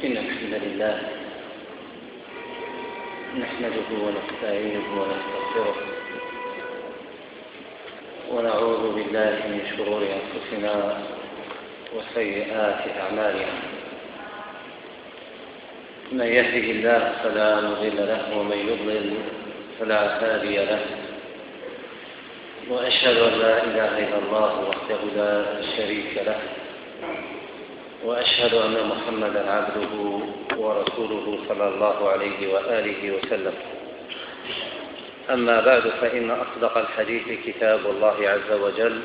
إن الحمد لله نحمده ونستعينه ونستغفره ونعوذ بالله من شرور أنفسنا وسيئات أعمالنا. من يهده الله فلا مضل له ومن يضلل فلا هادي له، وأشهد أن لا إله إلا الله وحده لا شريك له، وأشهد أن محمدًا عبده ورسوله صلى الله عليه وآله وسلم. أما بعد، فإن أصدق الحديث كتاب الله عز وجل،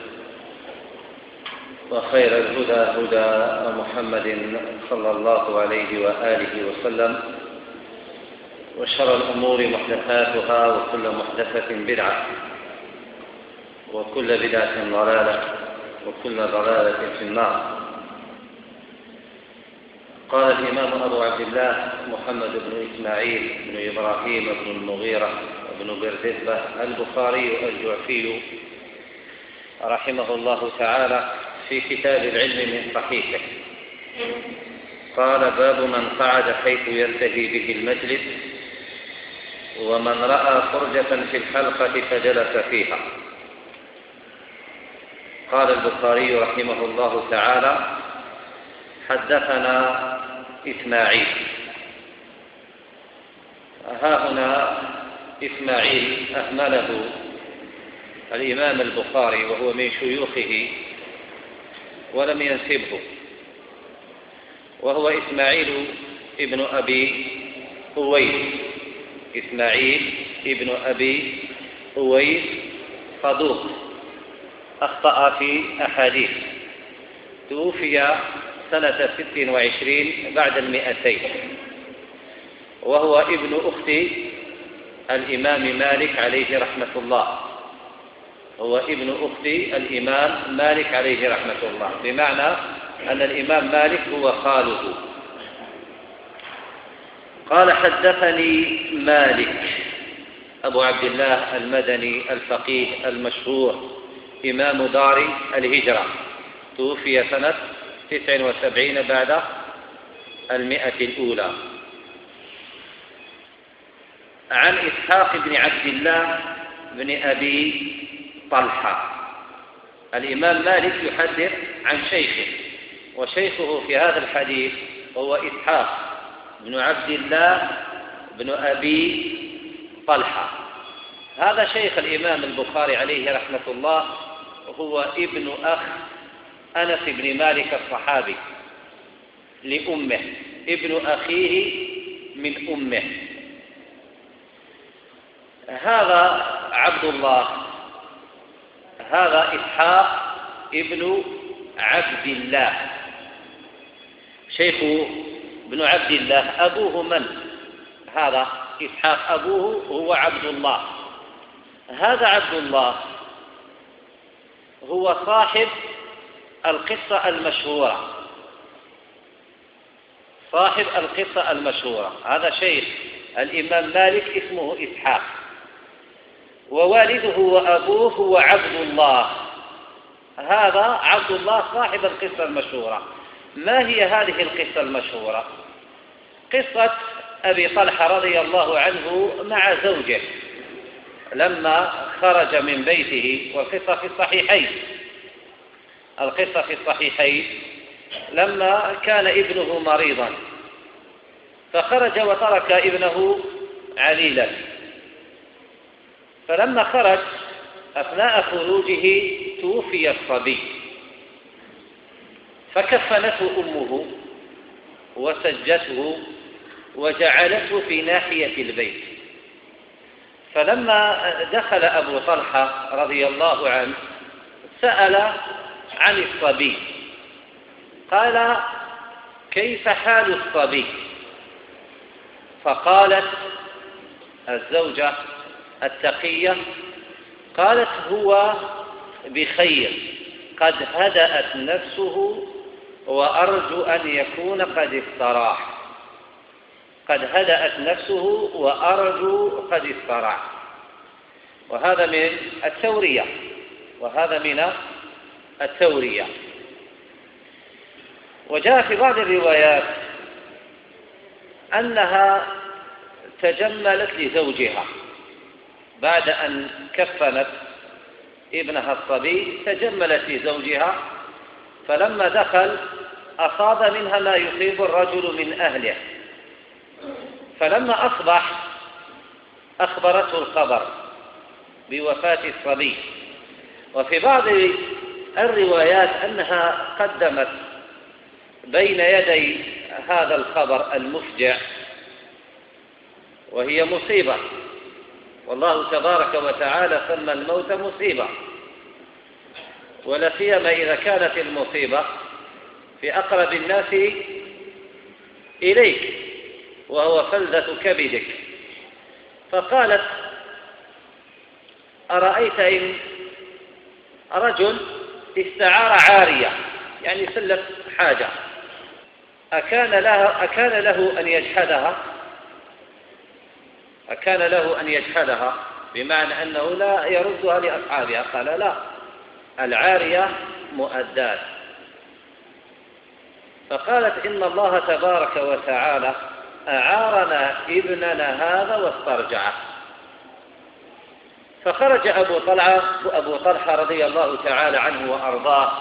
وخير الهدى هدى محمد صلى الله عليه وآله وسلم، وشر الأمور محدثاتها، وكل محدثة بدعة، وكل بدعة ضلالة، وكل ضلالة في النار. قال الإمام أبو عبد الله محمد بن إسماعيل بن إبراهيم بن المغيرة بن بردزبة البخاري الجعفي رحمه الله تعالى في كتاب العلم من صحيحه، قال: باب من قعد حيث ينتهي به المجلس، ومن رأى فرجة في الحلقة فجلس فيها. قال البخاري رحمه الله تعالى: حدثنا إسماعيل. ها هنا إسماعيل أهمله الإمام البخاري وهو من شيوخه ولم ينسبه، وهو إسماعيل ابن أبي أويس. إسماعيل ابن أبي أويس صدوق، أخطأ في أحاديث، توفي سنة 26 بعد 200، وهو ابن أخت الإمام مالك عليه رحمة الله. هو ابن أخت الإمام مالك عليه رحمة الله، بمعنى أن الإمام مالك هو خاله. قال: حدثني مالك أبو عبد الله المدني الفقيه المشهور، إمام دار الهجرة، توفي سنة 79 بعد 100 الأولى. عن إسحاق بن عبد الله بن أبي طلحة. الإمام مالك يحدث عن شيخه، وشيخه في هذا الحديث هو إسحاق بن عبد الله بن أبي طلحة. هذا شيخ الإمام البخاري عليه رحمة الله، وهو ابن أخ أنس بن مالك الصحابي لأمه، ابن أخيه من أمه. هذا عبد الله، هذا إسحاق ابن عبد الله، شيخ بن عبد الله. أبوه من؟ هذا إسحاق أبوه هو عبد الله. هذا عبد الله هو صاحب القصة المشهورة، صاحب القصة المشهورة. هذا شيخ الإمام مالك اسمه إسحاق، ووالده وأبوه هو عبد الله. هذا عبد الله صاحب القصة المشهورة. ما هي هذه القصة المشهورة؟ قصة أبي طلحة رضي الله عنه مع زوجه لما خرج من بيته، والقصة في الصحيحين. القصة في الصحيحين لما كان ابنه مريضا، فخرج وترك ابنه عليلا، فلما خرج أثناء خروجه توفي الصبي، فكفنته أمه وسجته وجعلته في ناحية البيت. فلما دخل أبو طلحة رضي الله عنه سأل عن الصبي، قال: كيف حال الصبي؟ فقالت الزوجة التقية، قالت: هو بخير، قد هدأت نفسه وأرجو أن يكون قد استراح. قد هدأت نفسه وأرجو قد استراح. وهذا من التورية، وهذا من التورية. وجاء في بعض الروايات أنها تجملت لزوجها بعد أن كفنت ابنها الصبي، تجملت لزوجها، فلما دخل أصاب منها ما يصيب الرجل من أهله، فلما أصبح أخبرته الخبر بوفاة الصبي. وفي بعض الروايات أنها قدمت بين يدي هذا الخبر المفجع، وهي مصيبة، والله تبارك وتعالى سمى الموت مصيبة، ولا سيما إذا كانت المصيبة في أقرب الناس إليك وهو فلذة كبدك. فقالت: أرأيت إن رجل استعار عارية، يعني سلت حاجة، أكان له أن يجحدها؟ أكان له أن يجحدها بمعنى أنه لا يردها لأصحابها؟ قال: لا، العارية مؤدات. فقالت: إن الله تبارك وتعالى أعارنا ابننا هذا واسترجعه. فخرج أبو طلحة رضي الله تعالى عنه وأرضاه،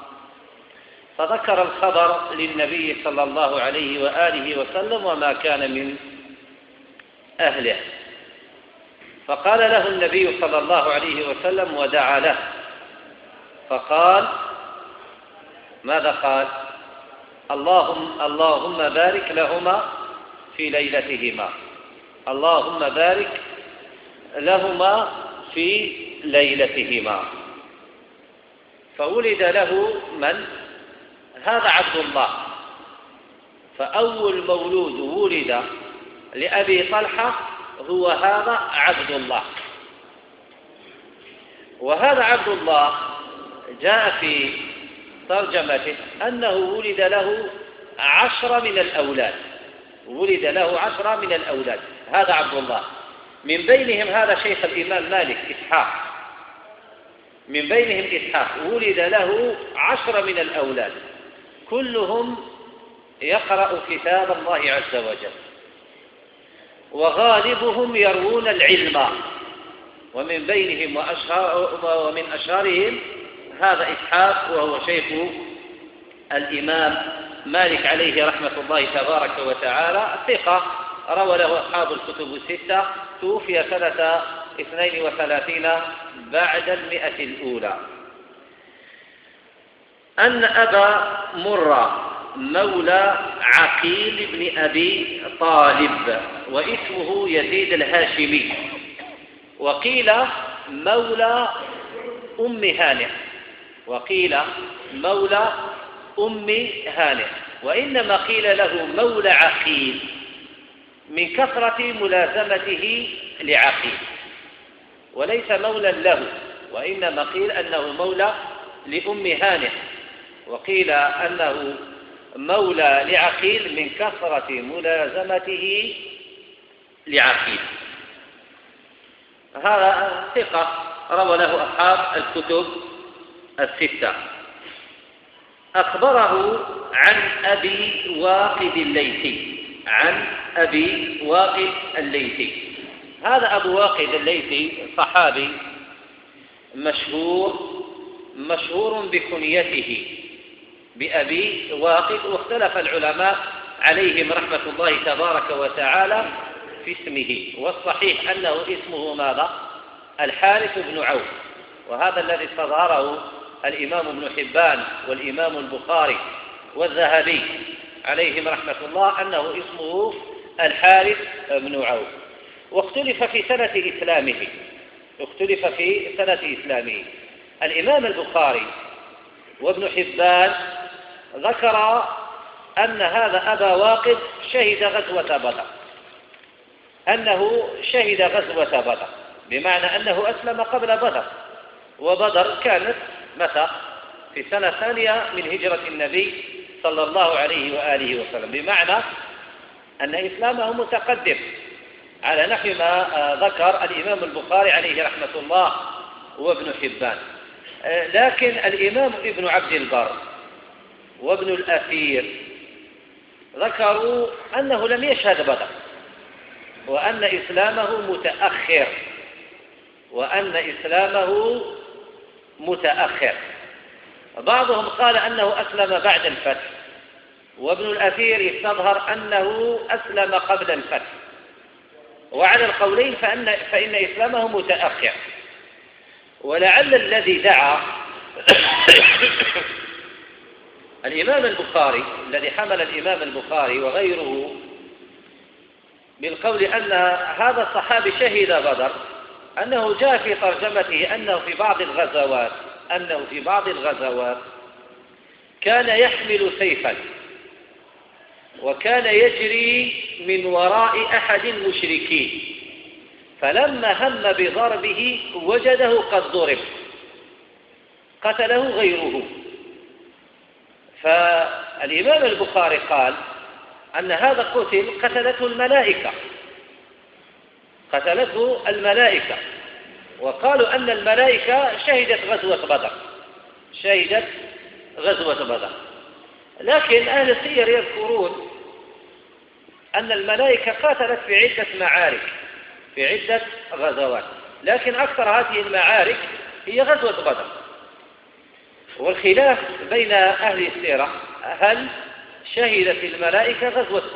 فذكر الخبر للنبي صلى الله عليه وآله وسلم وما كان من أهله. فقال له النبي صلى الله عليه وسلم ودعا له، فقال: ماذا قال؟ اللهم بارك لهما في ليلتهما، اللهم بارك لهما في ليلتهما. فولد له من؟ هذا عبد الله. فأول مولود ولد لأبي طلحة هو هذا عبد الله. وهذا عبد الله جاء في ترجمته أنه ولد له 10 من الأولاد، ولد له 10 من الأولاد، هذا عبد الله. من بينهم هذا شيخ الإمام مالك إسحاق، من بينهم إسحاق ولد له 10 من الأولاد، كلهم يقرأ كتاب الله عز وجل، وغالبهم يروون العلم، ومن بينهم ومن أشهرهم هذا إسحاق، وهو شيخ الإمام مالك عليه رحمة الله تبارك وتعالى، ثقة روى له أصحاب الكتب الستة، توفي سنة 32 بعد 100 الأولى. أن أبا مرة مولى عقيل بن أبي طالب، واسمه يزيد الهاشمي، وقيل مولى أم هانئ، وقيل مولى أم هانئ، وإنما قيل له مولى عقيل من كثرة ملازمته لعقيل، وليس مولى له، وإنما قيل أنه مولى لأم هانئ، وقيل أنه مولى لعقيل من كثرة ملازمته لعقيل. هذا ثقة روى له أصحاب الكتب الستة. أخبره عن أبي واقد الليثي، عن أبي واقد الليثي. هذا أبو واقد الليثي صحابي مشهور بكنيته بأبي واقد، واختلف العلماء عليهم رحمة الله تبارك وتعالى في اسمه، والصحيح أنه اسمه ماذا؟ الحارث بن عوف، وهذا الذي استظهره الإمام ابن حبان والإمام البخاري والذهبي عليهم رحمة الله أنه اسمه الحارث بن عوف. واختلف في سنة إسلامه، الإمام البخاري وابن حبان ذكر أن هذا أبا واقد شهد غزوة بدر، أنه شهد غزوة بدر، بمعنى أنه أسلم قبل بدر، وبدر كانت متى؟ في سنة 2 من هجرة النبي صلى الله عليه وآله وسلم، بمعنى أن إسلامه متقدم على نحو ما ذكر الإمام البخاري عليه رحمة الله وابن حبان. لكن الإمام ابن عبد البر وابن الأثير ذكروا أنه لم يشهد بدر، وأن إسلامه متأخر. بعضهم قال أنه أسلم بعد الفتح، وابن الأثير يستظهر أنه أسلم قبل الفتح، وعلى القولين فإن إسلامه متأخر. ولعل الذي دعا الإمام البخاري، الذي حمل الإمام البخاري وغيره بالقول أن هذا الصحابي شهد بدر، أنه جاء في ترجمته أنه في بعض الغزوات كان يحمل سيفا، وكان يجري من وراء أحد المشركين، فلما هم بضربه وجده قد ضرب قتله غيره. فالإمام البخاري قال أن هذا قتلته الملائكة، وقالوا أن الملائكة شهدت غزوة بدر. لكن أهل السير يذكرون أن الملائكة قاتلت في عدة غزوات، لكن أكثر هذه المعارك هي غزوة بدر. والخلاف بين أهل السيرة هل شهدت الملائكة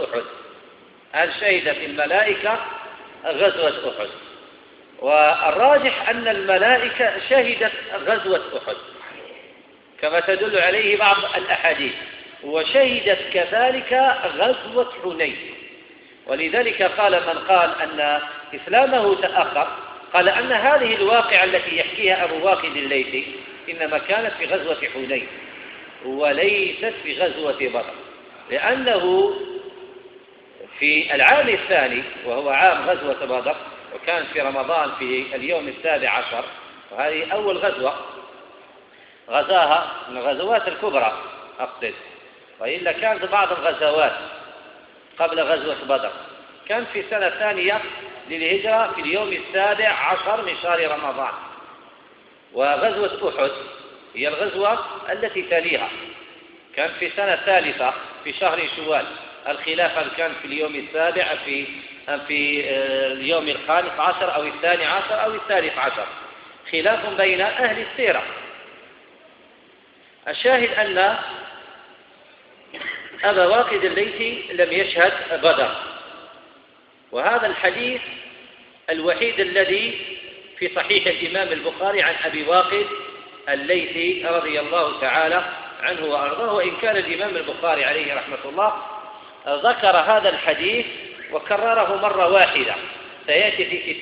غزوة أحد، والراجح أن الملائكة شهدت غزوة أحد كما تدل عليه بعض الأحاديث، وشهدت كذلك غزوة حنين. ولذلك قال من قال أن إسلامه تأخر، قال أن هذه الواقعة التي يحكيها أبو واقد الليثي إنما كانت في غزوة حنين وليست في غزوة بدر، لأنه في العام الثاني وهو عام غزوة بدر، وكان في رمضان في اليوم 17، وهذه أول غزوة غزاها من الغزوات الكبرى أقصد، وإلا كانت بعض الغزوات قبل غزوة بدر كان في سنة ثانية للهجرة في اليوم 17 من شهر رمضان. وغزوة أحد هي الغزوة التي تليها، كان في سنة ثالثة في شهر شوال. الخلافة كان في اليوم 7 في اليوم 15 أو 12 أو 13، خلاف بين أهل السيرة. الشاهد أن أبا واقد الليثي لم يشهد بدر، وهذا الحديث الوحيد الذي في صحيح الإمام البخاري عن أبي واقد الليثي رضي الله تعالى عنه وأرضاه، وإن كان الإمام البخاري عليه رحمة الله ذكر هذا الحديث وكرره مرة واحدة، سيأتي في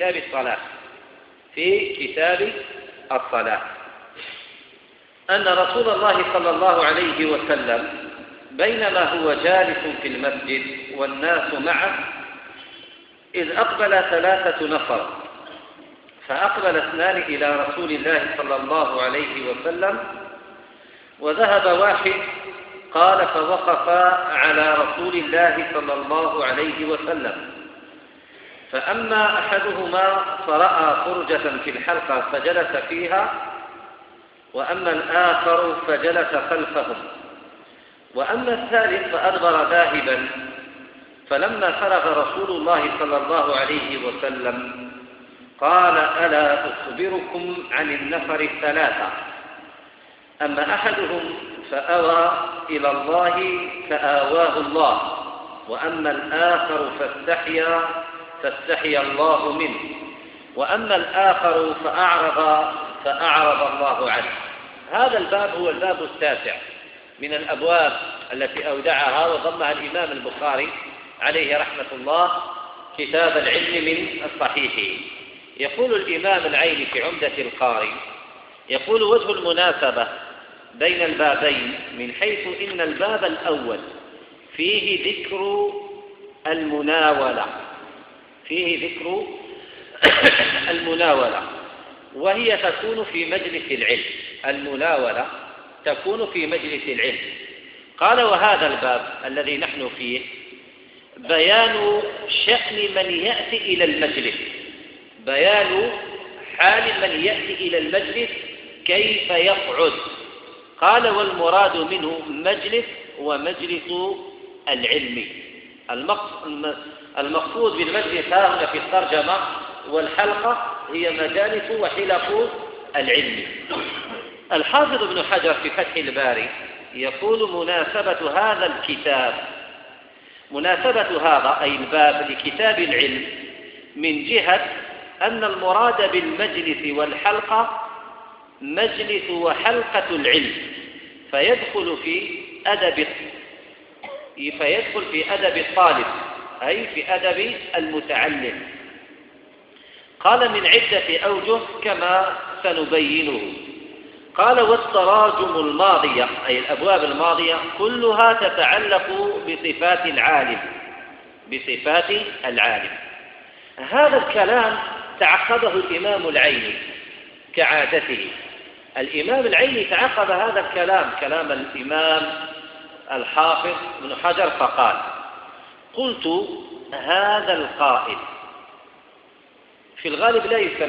كتاب الصلاة، أن رسول الله صلى الله عليه وسلم بينما هو جالس في المسجد والناس معه إذ أقبل 3 نفر، فأقبل 2 إلى رسول الله صلى الله عليه وسلم، وذهب واحد قال فوقف على رسول الله صلى الله عليه وسلم، فأما أحدهما فرأى فرجة في الحلقة فجلس فيها، وأما الآخر فجلس خلفهم، وأما الثالث فأدبر ذاهبا. فلما فرغ رسول الله صلى الله عليه وسلم قال ألا أخبركم عن النفر 3، أما أحدهم فأوى إلى الله فآواه الله، وأما الآخر فاستحيا الله منه، وأما الآخر فأعرض الله عنه. هذا الباب هو الباب 9 من الأبواب التي أودعها وضمها الإمام البخاري عليه رحمة الله كتاب العلم من الصحيح. يقول الإمام العيني في عمدة القاري، يقول وجه المناسبة بين البابين من حيث إن الباب الأول فيه ذكر المناولة، وهي تكون في مجلس العلم. المناولة تكون في مجلس العلم. قال وهذا الباب الذي نحن فيه بيان شأن من يأتي إلى المجلس، بيان حال من يأتي إلى المجلس كيف يقعد. قال والمراد منه مجلس ومجلس العلم. المقصود بالمجلس هنا في الترجمة والحلقة هي مجالس وحلق العلم. الحافظ ابن حجر في فتح الباري يقول مناسبة هذا الكتاب، مناسبة هذا أي الباب لكتاب العلم من جهة أن المراد بالمجلس والحلقة مجلس وحلقة العلم، فيدخل في أدب الطالب أي في أدب المتعلم. قال من عدة أوجه كما سنبينه. قال والتراجم الماضية أي الأبواب الماضية كلها تتعلق بصفات العالم. هذا الكلام تعقبه الإمام العيني كعادته. الإمام العيني تعقب هذا الكلام، كلام الإمام الحافظ ابن حجر، فقال: قلت هذا القائل في الغالب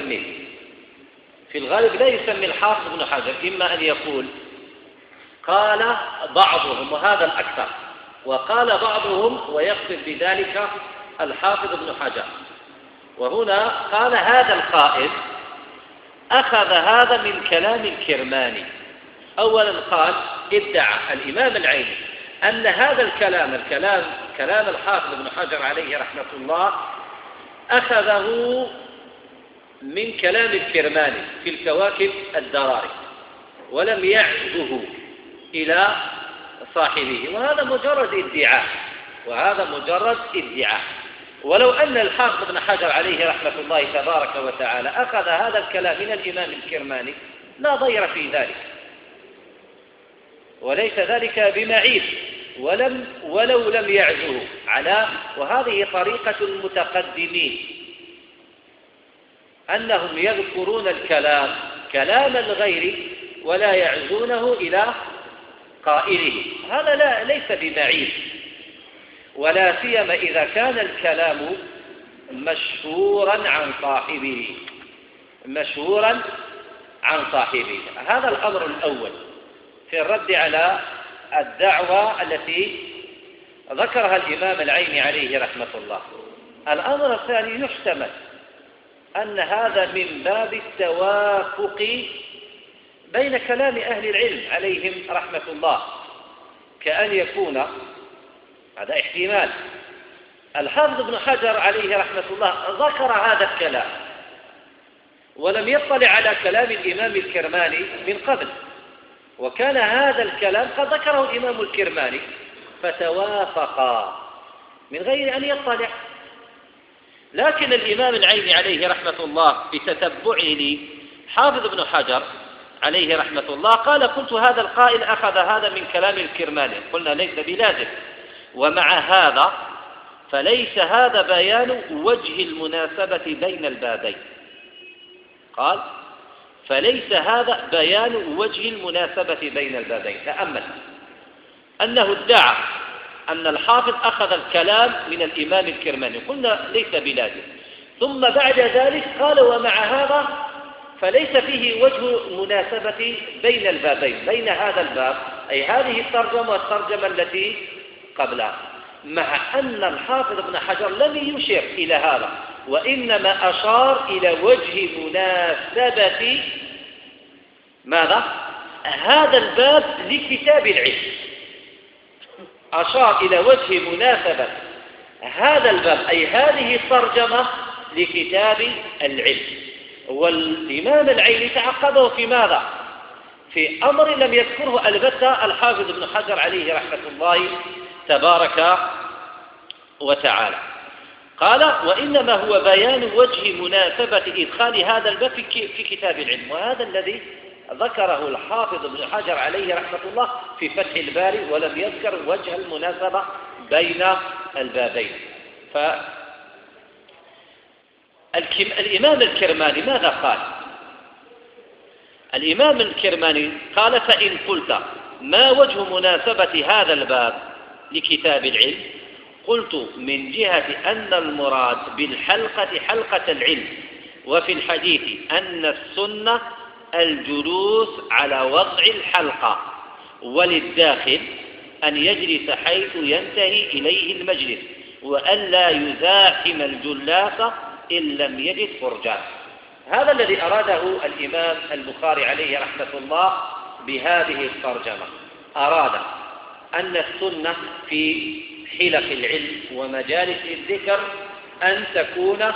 لا يسمي الحافظ ابن حجر، إما أن يقول قال بعضهم وهذا الأكثر، وقال بعضهم ويقصد بذلك الحافظ ابن حجر. وهنا قال هذا القائل أخذ هذا من كلام الكرماني. أولا قال ادعى الإمام العيني أن هذا كلام الحافظ ابن حجر عليه رحمة الله أخذه من كلام الكرماني في الكواكب الدراري ولم يعزه إلى صاحبه، وهذا مجرد ادعاء. ولو أن الحافظ ابن حجر عليه رحمة الله تبارك وتعالى أخذ هذا الكلام من الإمام الكرماني لا ضير في ذلك، وليس ذلك بمعيب ولو لم يعزه على. وهذه طريقة المتقدمين أنهم يذكرون كلام الغير ولا يعزونه إلى قائله. هذا ليس بمعيب، ولا سيما إذا كان الكلام مشهورا عن صاحبه. هذا الأمر الأول في الرد على الدعوة التي ذكرها الإمام العيني عليه رحمة الله. الأمر الثاني يحتمل أن هذا من باب التوافق بين كلام أهل العلم عليهم رحمة الله، كأن يكون هذا احتمال الحافظ ابن حجر عليه رحمة الله ذكر هذا الكلام ولم يطلع على كلام الإمام الكرماني من قبل، وكان هذا الكلام قد ذكره الإمام الكرماني فتوافقا من غير أن يطلع. لكن الإمام العيني عليه رحمة الله بتتبعه لحافظ ابن حجر عليه رحمة الله قال: قلت هذا القائل أخذ هذا من كلام الكرماني. قلنا ليس بلازم، ومع هذا فليس هذا بيان وجه المناسبة بين البابين. قال: فليس هذا بيان وجه المناسبة بين البابين. تأمل أنه ادعى أن الحافظ أخذ الكلام من الإمام الكرماني، قلنا ليس بلازم، ثم بعد ذلك قال: ومع هذا فليس فيه وجه مناسبة بين البابين، بين هذا الباب أي هذه الترجمة والترجمة التي قبلها، مع أن الحافظ ابن حجر لم يشر إلى هذا، وإنما أشار إلى وجه مناسبة ماذا؟ هذا الباب لكتاب العلم. أشار إلى وجه مناسبة هذا الباب أي هذه الترجمة لكتاب العلم. والإمام العيني تعقبه في ماذا؟ في أمر لم يذكره البتة الحافظ ابن حجر عليه رحمة الله تبارك وتعالى. قال: وإنما هو بيان وجه مناسبة إدخال هذا الباب في كتاب العلم، وهذا الذي ذكره الحافظ ابن حجر عليه رحمة الله في فتح الباري، ولم يذكر وجه المناسبة بين البابين. الإمام الكرماني ماذا قال؟ الإمام الكرماني قال: فإن قلت ما وجه مناسبة هذا الباب لكتاب العلم؟ قلت من جهة أن المراد بالحلقة حلقة العلم، وفي الحديث أن السنة الجلوس على وضع الحلقة، وللداخل أن يجلس حيث ينتهي إليه المجلس، وألا يزاحم الجلاس إن لم يجد فرجة. هذا الذي أراده الإمام البخاري عليه رحمة الله بهذه الترجمة. أراد أن السنة في حلق العلم ومجالس الذكر أن تكون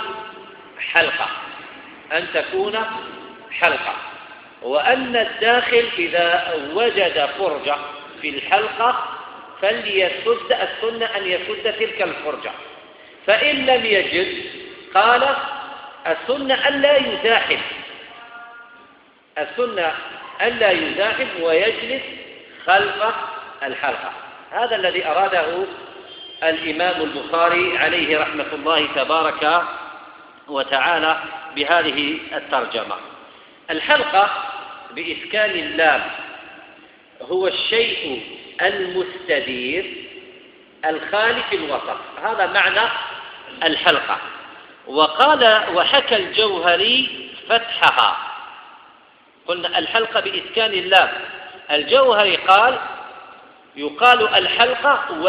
حلقة، وأن الداخل إذا وجد فرجة في الحلقة فليسد السنة أن يسد تلك الفرجة، فإن لم يجد قال السنة ألا يزاحم ويجلس خلف الحلقة. هذا الذي أراده الإمام البخاري عليه رحمة الله تبارك وتعالى بهذه الترجمة. الحلقة بإسكان اللام هو الشيء المستدير الخالي في الوسط، هذا معنى الحلقة. وحكى الجوهري فتحها. قلنا الحلقة بإسكان اللام. الجوهري قال يقال الحلقة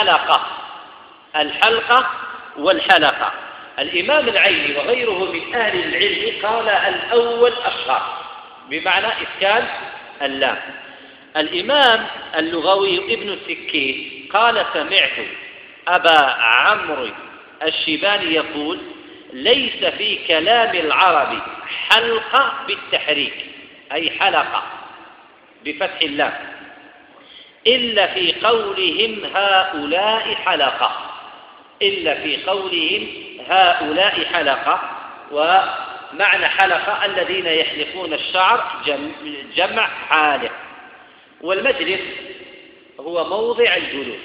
والحلقة. الإمام العيني وغيره من أهل العلم قال الأول أشهر بمعنى إسكان اللام. الإمام اللغوي ابن السكين قال سمعت أبا عمرو الشيباني يقول ليس في كلام العرب حلقة بالتحريك أي حلقة بفتح اللام إلا في قولهم هؤلاء حلقة. ومعنى حلقة الذين يحلقون الشعر جمع حالق. والمجلس هو موضع الجلوس.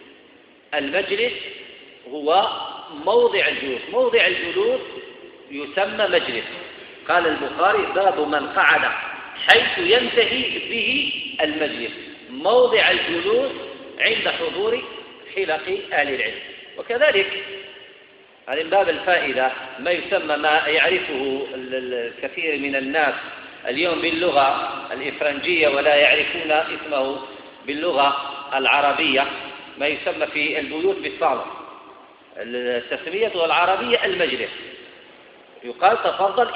موضع الجلوس يسمى مجلس. قال البخاري باب من قعد حيث ينتهي به المجلس، موضع الجلوس عند حضور حلق أهل العلم. وكذلك هذا من باب الفائدة ما يسمى ما يعرفه الكثير من الناس اليوم باللغة الإفرنجية ولا يعرفون اسمه باللغة العربية، ما يسمى في البيوت بالصالة. التسمية العربية المجلس، يقال تفضل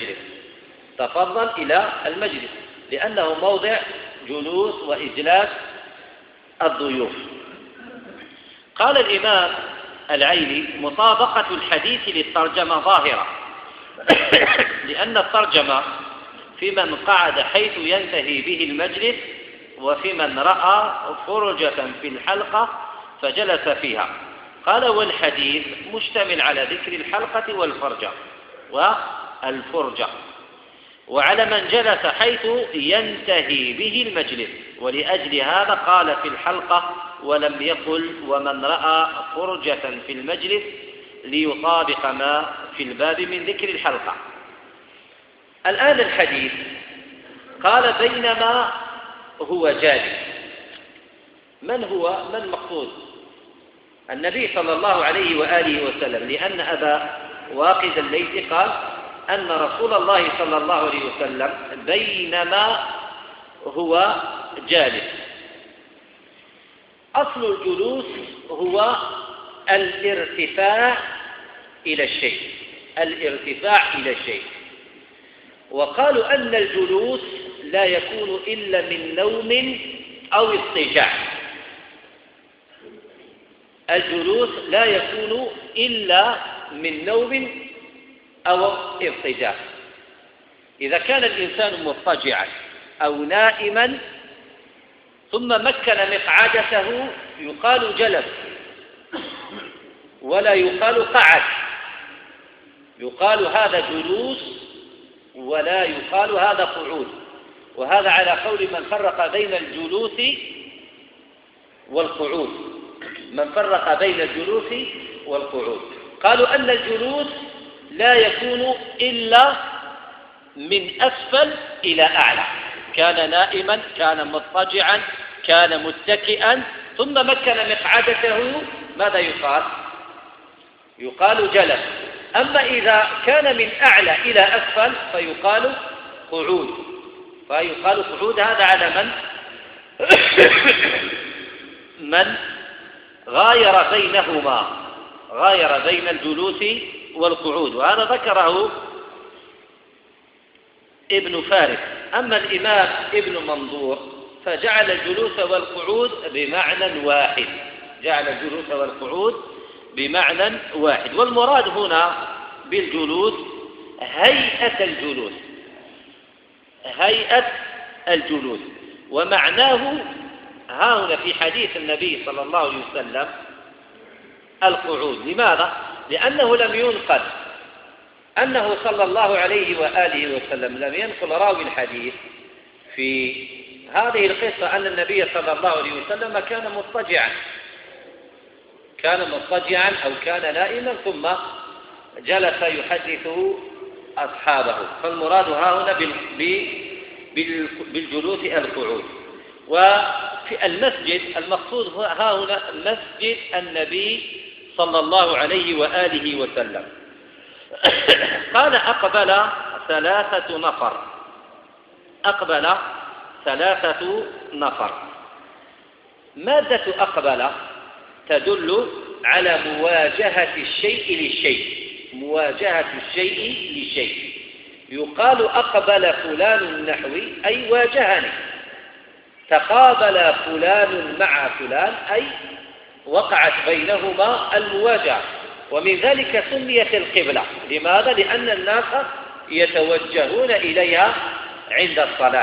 إلى المجلس لأنه موضع جلوس وإجلاس الضيوف. قال الإمام العيني مطابقة الحديث للترجمة ظاهرة لأن الترجمة في من قعد حيث ينتهي به المجلس، وفي من رأى فرجة في الحلقة فجلس فيها. قال والحديث مشتمل على ذكر الحلقة والفرجة وعلى من جلس حيث ينتهي به المجلس، ولأجل هذا قال في الحلقة ولم يقل ومن رأى فرجة في المجلس ليطابق ما في الباب من ذكر الحلقة. الآن الحديث قال بينما هو جالس. من مقصود؟ النبي صلى الله عليه وآله وسلم، لأن أبا واقد الليثي قال أن رسول الله صلى الله عليه وسلم بينما هو جالس. أصل الجلوس هو الارتفاع إلى الشيء، وقالوا أن الجلوس لا يكون إلا من نوم أو اضطجاع. الجلوس لا يكون إلا من نوم أو اضطجاع. إذا كان الإنسان مضطجعا أو نائما ثم مكن مقعدته يقال جلس ولا يقال قعد، يقال هذا جلوس ولا يقال هذا قعود. وهذا على قول من فرق بين الجلوس والقعود. قالوا أن الجلوس لا يكون إلا من أسفل إلى أعلى، كان نائما، كان مضطجعا، كان متكئا، ثم مكن مقعدته، ماذا يقال جلس. أما إذا كان من أعلى إلى أسفل فيقال قعود. هذا على من من غاير بينهما، غاير بين الجلوس والقعود، وهذا ذكره ابن فارس. أما الإمام ابن منظور فجعل الجلوس والقعود بمعنى واحد، جعل الجلوس والقعود بمعنى واحد. والمراد هنا بالجلوس هيئة الجلوس، هيئة الجلوس. ومعناه ها هنا في حديث النبي صلى الله عليه وسلم القعود. لماذا؟ لأنه لم ينقل أنه صلى الله عليه وآله وسلم، لم ينقل راوي الحديث في هذه القصة أن النبي صلى الله عليه وسلم كان مضطجعا أو كان نائما ثم جلس يحدث أصحابه. فالمراد ها هنا بالجلوس القعود. وفي المسجد المقصود ها هنا مسجد النبي صلى الله عليه وآله وسلم. قال أقبل 3 نفر، أقبل 3 نفر. مادة أقبل تدل على مواجهة الشيء للشيء، مواجهة الشيء للشيء. يقال أقبل فلان نحوي أي واجهني، تقابل فلان مع فلان أي وقعت بينهما المواجهة. ومن ذلك سميت القبلة. لماذا؟ لأن الناس يتوجهون إليها عند الصلاة.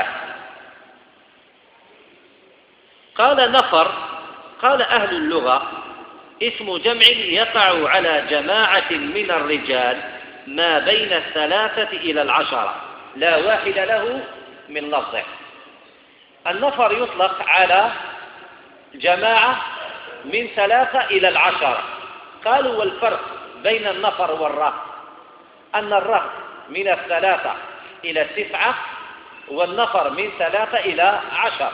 قال نفر، قال أهل اللغة اسم جمع يقع على جماعة من الرجال ما بين 3 إلى 10، لا واحد له من لفظه. النفر يطلق على جماعة من 3 إلى 10. قالوا والفرق بين النفر والرهط أن الرهط من 3 إلى 9 والنفر من 3 إلى 10.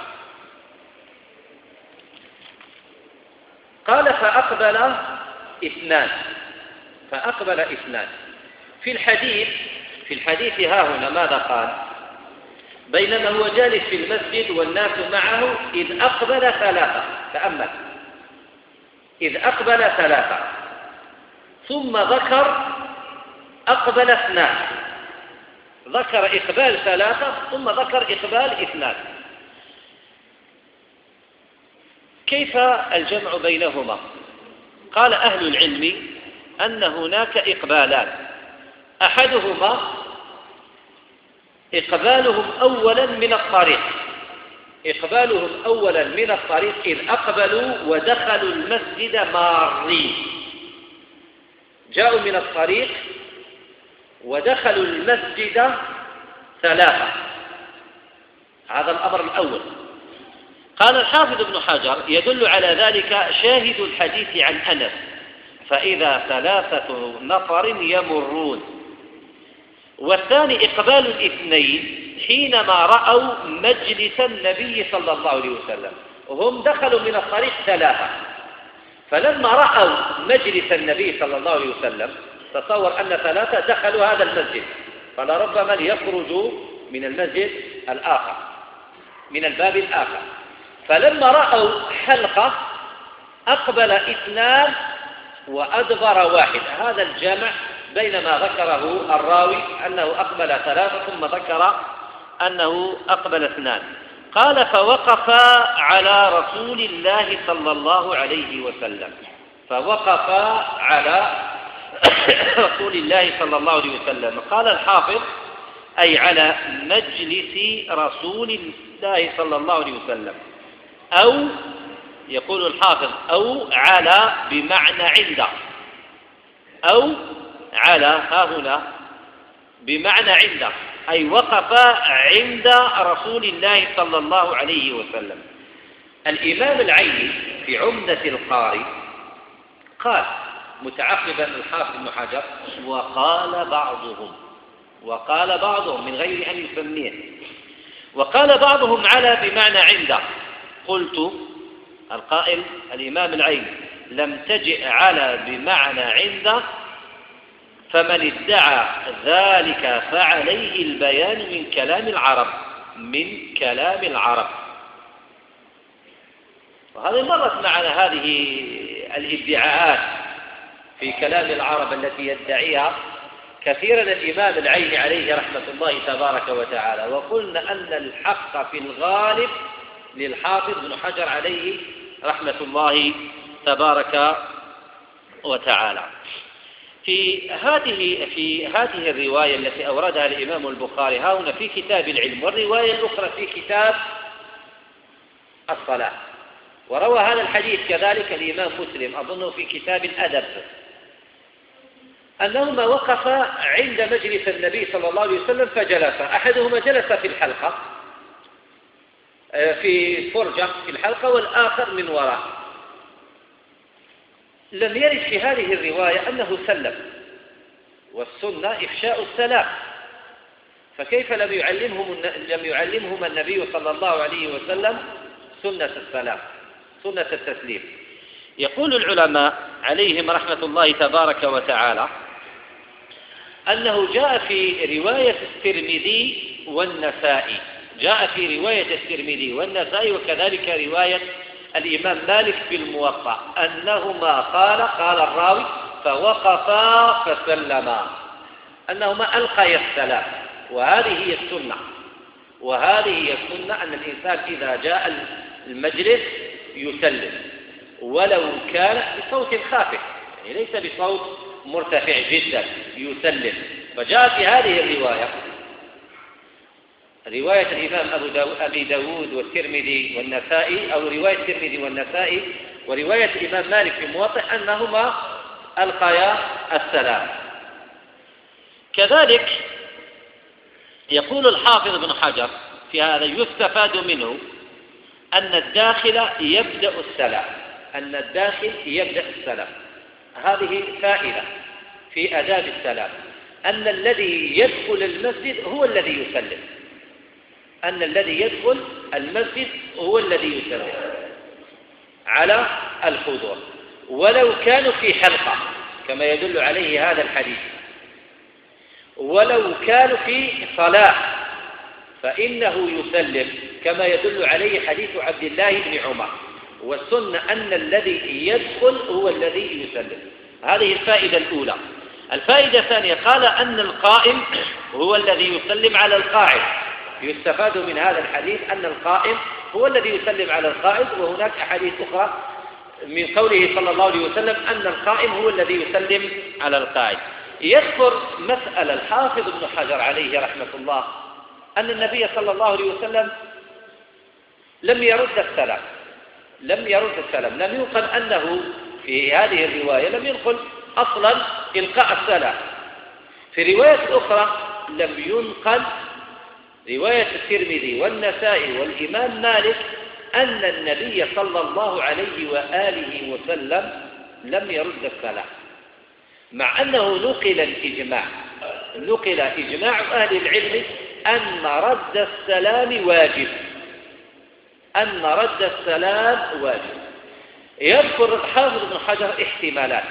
قال فأقبل 2، فأقبل 2. في الحديث ها هنا ماذا قال؟ بينما هو جالس في المسجد والناس معه إذ أقبل 3. تأمل، إذ أقبل 3 ثم ذكر أقبل 2، ذكر إقبال 3 ثم ذكر إقبال 2. كيف الجمع بينهما؟ قال أهل العلم أن هناك إقبالان، أحدهما إقبالهم أولا من الطريق، إقبالهم أولا من الطريق إذ أقبلوا ودخلوا المسجد مارين، جاءوا من الطريق ودخلوا المسجد 3. هذا الأمر الأول. قال الحافظ ابن حجر يدل على ذلك شاهد الحديث عن أنس فإذا 3 نفر يمرون. والثاني إقبال 2 حينما رأوا مجلس النبي صلى الله عليه وسلم، هم دخلوا من الطريق 3، فلما رأوا مجلس النبي صلى الله عليه وسلم تصور أن 3 دخلوا هذا المسجد، فلربما يخرجوا من المسجد الآخر، من الباب الآخر. فلما رأوا حلقة أقبل 2 وأدبر 1. هذا الجمع بينما ذكره الراوي أنه أقبل 3 ثم ذكر أنه أقبل 2. قال فوقف على رسول الله صلى الله عليه وسلم، فوقف على رسول الله صلى الله عليه وسلم. قال الحافظ أي على مجلس رسول الله صلى الله عليه وسلم، أو يقول الحافظ أو على بمعنى عند، أو على ها هنا بمعنى عند، أي وقف عند رسول الله صلى الله عليه وسلم. الإمام العيني في عمدة القاري قال متعقبا الحافظ بن حجر وقال بعضهم من غير أن يسميه، وقال بعضهم على بمعنى عند. قلت القائل الإمام العيني لم تجئ على بمعنى عند، فمن ادعى ذلك فعليه البيان من كلام العرب، وهذه مرت معنا هذه الادعاءات في كلام العرب التي يدعيها كثيرا الإمام العيني عليه رحمة الله تبارك وتعالى، وقلنا أن الحق في الغالب للحافظ بن حجر عليه رحمة الله تبارك وتعالى. في هذه الرواية التي أوردها الإمام البخاري ها هنا في كتاب العلم، والرواية الأخرى في كتاب الصلاة، وروى هذا الحديث كذلك الإمام مسلم أظنه في كتاب الأدب، أنهما وقفا عند مجلس النبي صلى الله عليه وسلم فجلسا، أحدهما جلس في الحلقة في فرجة في الحلقة والآخر من وراء. لم يرد في هذه الرواية أنه سلم، والسنة إفشاء السلام، فكيف لم يعلمهما النبي صلى الله عليه وسلم سنة السلام، سنة التسليم؟ يقول العلماء عليهم رحمة الله تبارك وتعالى أنه جاء في رواية الترمذي والنسائي، وكذلك رواية الإمام مالك في الموطأ أنهما قال الراوي فوقفا فسلما، أنهما ألقيا السلام، وهذه هي السنة أن الإنسان إذا جاء المجلس يسلم ولو كان بصوت خافت، يعني ليس بصوت مرتفع جدا، يسلم. فجاء في هذه الرواية رواية الإمام أبي داود والترمذي والنسائي، أو رواية الترمذي والنسائي ورواية الإمام مالك في الموطأ أنهما ألقيا السلام. كذلك يقول الحافظ بن حجر في هذا يستفاد منه أن الداخل يبدأ السلام، هذه فائدة في آداب السلام، أن الذي يدخل المسجد هو الذي يسلم على الحضور، ولو كانوا في حلقة كما يدل عليه هذا الحديث، ولو كانوا في صلاة فإنه يسلم كما يدل عليه حديث عبد الله بن عمر، والسنة أن الذي يدخل هو الذي يسلم. هذه الفائدة الأولى. الفائدة الثانية قال أن القائم هو الذي يسلم على القاعد، يستفاد من هذا الحديث أن القائم هو الذي يسلم على القائد، وهناك أحاديث أخرى من قوله صلى الله عليه وسلم أن القائم هو الذي يسلم على القاعد. يذكر مسألة الحافظ ابن حجر عليه رحمة الله أن النبي صلى الله عليه وسلم لم يرد السلام، لم ينقل أنه في هذه الرواية لم ينقل أصلا إلقاء السلام. في رواية أخرى لم ينقل، رواية الترمذي والنسائي والإمام مالك، أن النبي صلى الله عليه وآله وسلم لم يرد السلام، مع أنه نقل إجماع أهل العلم أن رد السلام واجب. يذكر الحافظ ابن حجر احتمالات،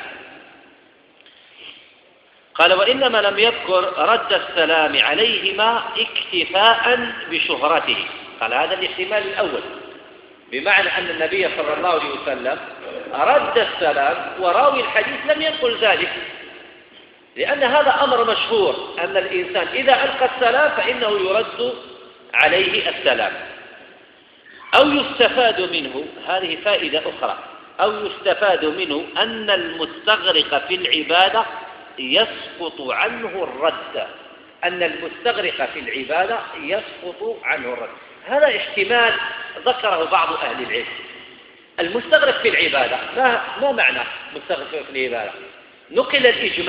قال وإنما لم يذكر رد السلام عليهما اكتفاء بشهرته. قال هذا الاحتمال الأول، بمعنى أن النبي صلى الله عليه وسلم رد السلام وراوي الحديث لم ينقل ذلك، لأن هذا أمر مشهور أن الإنسان إذا ألقى السلام فإنه يرد عليه السلام. أو يستفاد منه، هذه فائدة أخرى، أو يستفاد منه أن المستغرق في العبادة يسقط عنه الرد، هذا احتمال ذكره بعض أهل العلم. المستغرق في العبادة ما معنى مستغرق في العبادة؟ نقل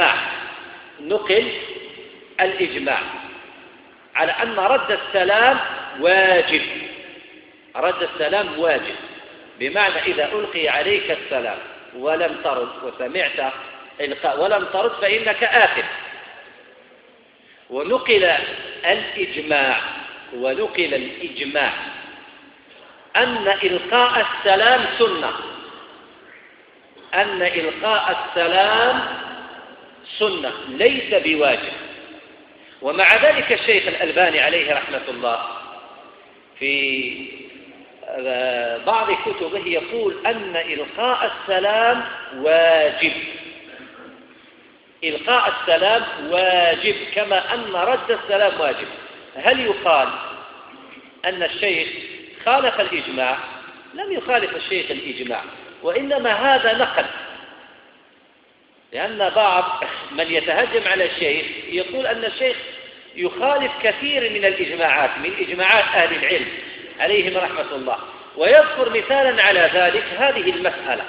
الإجماع على أن رد السلام واجب، بمعنى إذا ألقي عليك السلام ولم ترد وسمعت إلقاء ولم ترد فإنك آثم. ونقل الإجماع أن إلقاء السلام سنة ليس بواجب. ومع ذلك الشيخ الألباني عليه رحمة الله في بعض كتبه يقول أن إلقاء السلام واجب، إلقاء السلام واجب كما أن رد السلام واجب. هل يقال أن الشيخ خالف الإجماع؟ لم يخالف الشيخ الإجماع، وإنما هذا نقل، لأن بعض من يتهجم على الشيخ يقول أن الشيخ يخالف كثير من الإجماعات، من إجماعات أهل العلم عليهم رحمة الله، ويذكر مثالا على ذلك هذه المسألة،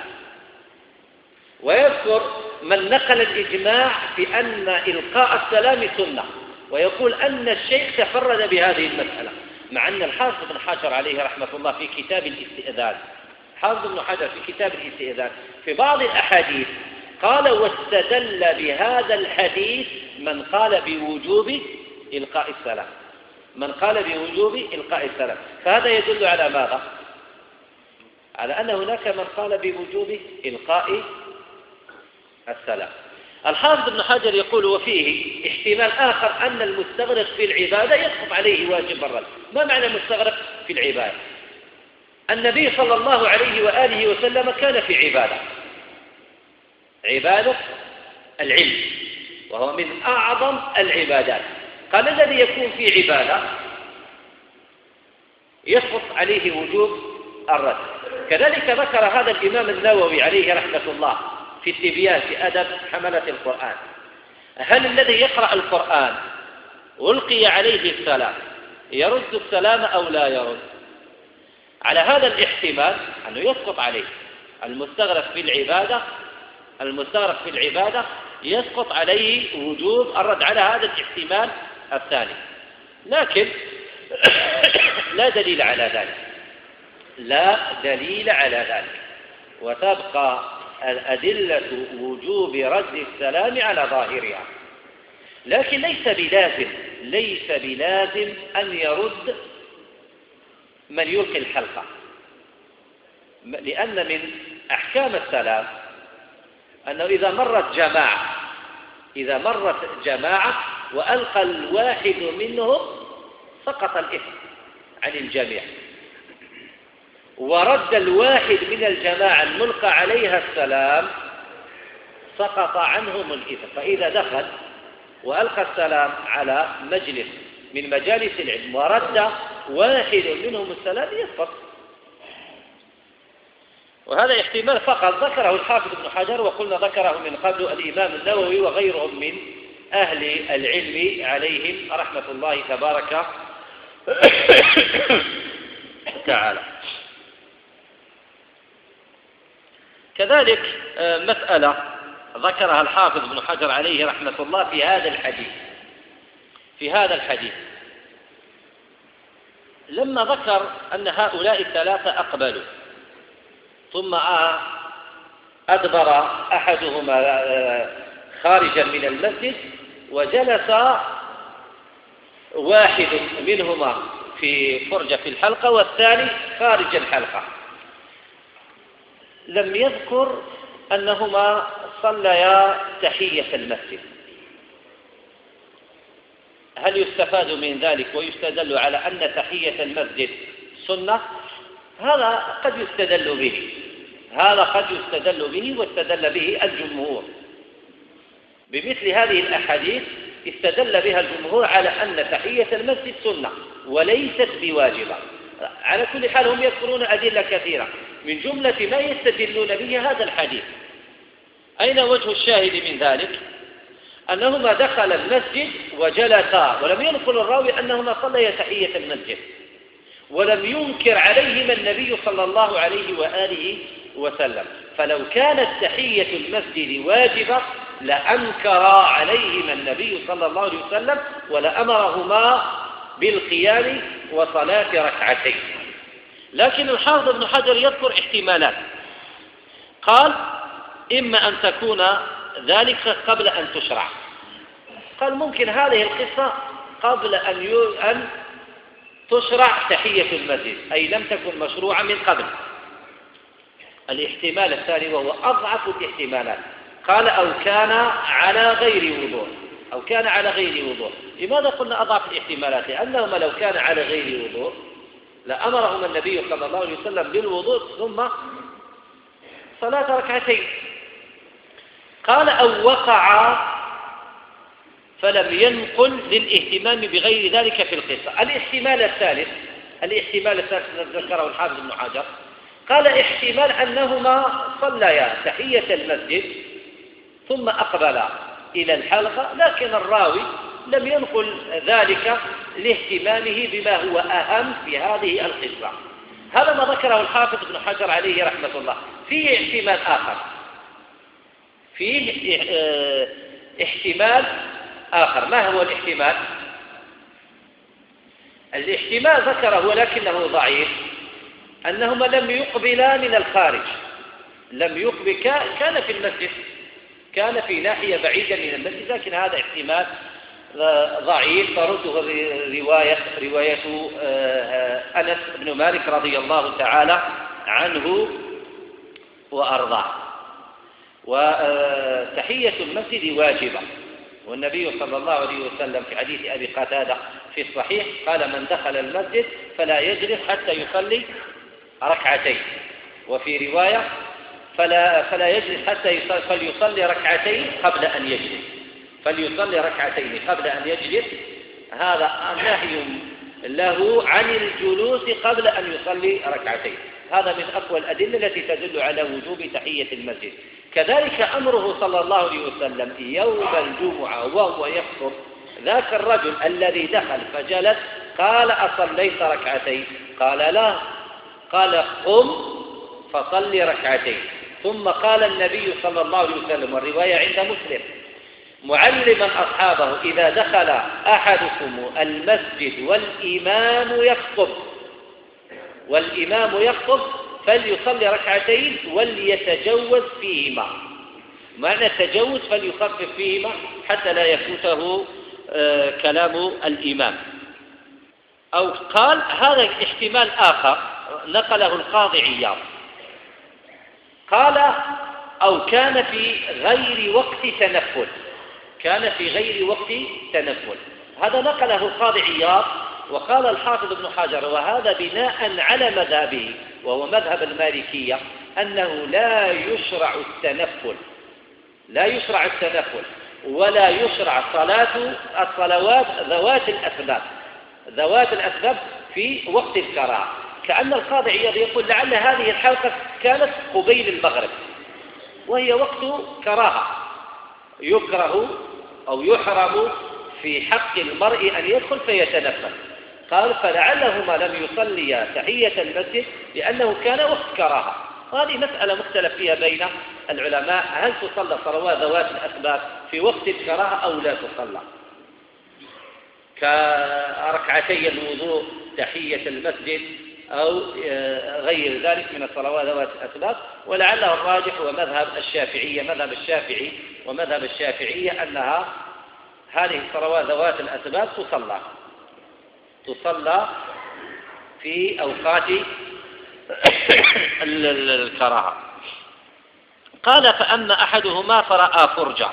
ويذكر من نقل الإجماع بأن إلقاء السلام سنة، ويقول أن الشيخ تفرد بهذه المسألة، مع أن الحافظ بن حجر عليه رحمة الله في كتاب الاستئذان، حافظ بن حجر في كتاب الاستئذان في بعض الأحاديث قال: واستدل بهذا الحديث من قال بوجوب إلقاء السلام، من قال بوجوب إلقاء السلام. فهذا يدل على ماذا؟ على أن هناك من قال بوجوب إلقاء السلام. الحافظ ابن حجر يقول: وفيه احتمال آخر أن المستغرق في العبادة يسقط عليه واجب الرد. ما معنى مستغرق في العبادة؟ النبي صلى الله عليه وآله وسلم كان في عبادة العلم، وهو من أعظم العبادات. قال: الذي يكون في عبادة يسقط عليه وجوب الرد. كذلك ذكر هذا الإمام النووي عليه رحمة الله في التبيان في أدب حملة القرآن: هل الذي يقرأ القرآن ألقي عليه السلام يرد السلام أو لا يرد؟ على هذا الاحتمال أنه يسقط عليه المستغرق في العبادة يسقط عليه وجوب الرد على هذا الاحتمال الثاني، لكن لا دليل على ذلك، وتبقى الأدلة وجوب رد السلام على ظاهرها. لكن ليس بلازم أن يرد من يلقي الحلقة، لأن من أحكام السلام أنه إذا مرت جماعة وألقى الواحد منهم سقط الإثم عن الجميع، ورد الواحد من الجماعة الملقى عليها السلام سقط عنهم الإثم. فإذا دخل وألقى السلام على مجلس من مجالس العلم ورد واحد منهم السلام يسقط. وهذا احتمال فقط ذكره الحافظ ابن حجر، وقلنا ذكره من قبل الإمام النووي وغيرهم من أهل العلم عليهم رحمة الله تبارك تعالى. كذلك مسألة ذكرها الحافظ ابن حجر عليه رحمة الله في هذا الحديث لما ذكر أن هؤلاء الثلاثة أقبلوا، ثم أدبر أحدهما خارجا من المسجد، وجلس واحد منهما في فرجة في الحلقة والثاني خارج الحلقة. لم يذكر أنهما صليا تحية المسجد. هل يستفاد من ذلك ويستدل على أن تحية المسجد سنة؟ هذا قد يستدل به واستدل به الجمهور. بمثل هذه الأحاديث استدل بها الجمهور على أن تحية المسجد سنة وليست بواجبة. على كل حال هم يذكرون أدلة كثيرة، من جملة ما يستدلون به هذا الحديث. أين وجه الشاهد من ذلك؟ أنهما دخل المسجد وجلسا، ولم ينقل الراوي أنهما صليا تحية المسجد، ولم ينكر عليهما النبي صلى الله عليه وآله وسلم. فلو كانت تحية المسجد واجبة لأنكر عليهما النبي صلى الله عليه وسلم ولأمرهما بالقيام وصلاة ركعتين. لكن الحافظ ابن حجر يذكر احتمالات، قال: إما أن تكون ذلك قبل أن تشرع. قال ممكن هذه القصة قبل أن تشرع تحية المسجد، أي لم تكن مشروعة من قبل. الاحتمال الثاني وهو أضعف الاحتمالات، قال: أو كان على غير وضوء. لماذا قلنا أضعف الاحتمالات؟ لأنهما لو كان على غير وضوء لأمرهم النبي صلى الله عليه وسلم بالوضوء ثم صلاة ركعتين. قال أو وقع فلم ينقل للاهتمام بغير ذلك في القصة. الاحتمال الثالث ذكره الحافظ ابن حجر، قال احتمال أنهما صليا تحية المسجد ثم أقبلا إلى الحلقة، لكن الراوي لم ينقل ذلك لاهتمامه بما هو أهم في هذه القصة. هذا ما ذكره الحافظ ابن حجر عليه رحمة الله. فيه احتمال آخر، احتمال آخر. ما هو الاحتمال؟ الاحتمال ذكره ولكنه ضعيف، أنهما لم يقبلا من الخارج، لم يقبل، كان في المسجد، كان في ناحية بعيدة من المسجد، لكن هذا احتمال ضعيف فرده رواية أنس بن مالك رضي الله تعالى عنه وأرضاه. وتحية المسجد واجبة، والنبي صلى الله عليه وسلم في حديث أبي قتادة في الصحيح قال من دخل المسجد فلا يجلس حتى يصلي ركعتين، وفي رواية فلا يجلس حتى فليصلي ركعتين قبل أن يجلس، فليصلي ركعتين قبل أن يجلس. هذا نهي له عن الجلوس قبل أن يصلي ركعتين. هذا من أقوى الأدلة التي تدل على وجوب تحية المسجد. كذلك أمره صلى الله عليه وسلم يوم الجمعة وهو يخطب، ذاك الرجل الذي دخل فجلس قال أصليت ركعتين؟ قال لا، قال قم فصلي ركعتين. ثم قال النبي صلى الله عليه وسلم، والرواية عند مسلم، معلما أصحابه إذا دخل أحدكم المسجد والإمام يخطب فليصلي ركعتين وليتجوز فيهما. معنى التجوز فليخفف فيهما حتى لا يفوته كلام الإمام. أو قال هذا احتمال آخر نقله القاضي عياض، قال أو كان في غير وقت تنفل، كان في غير وقت تنفل. هذا نقله القاضي عياض. وقال الحافظ ابن حجر وهذا بناء على مذهبه وهو مذهب المالكية أنه لا يشرع التنفل ولا يشرع الصلوات ذوات الأسباب في وقت الكراهة. كأن القاضي عياض يقول لعل هذه الحلقة كانت قبيل المغرب وهي وقت كراهة، يكره أو يحرم في حق المرء أن يدخل فيتنفل. قال فلعلهما لم يصليا تحية المسجد لأنه كان وقت كراهة. هذه مسألة مختلف فيها بين العلماء، هل تصلى صلوات ذوات الأسباب في وقت الكراهة أو لا تصلى، كركعتي الوضوء، تحية المسجد، أو غير ذلك من الصلوات ذوات الأسباب. ولعله الراجح ومذهب الشافعي ومذهب الشافعية أنها هذه الصلوات ذوات الأسباب تصلى في أوقات الكراهة. قال فأما أحدهما فرأى فرجة.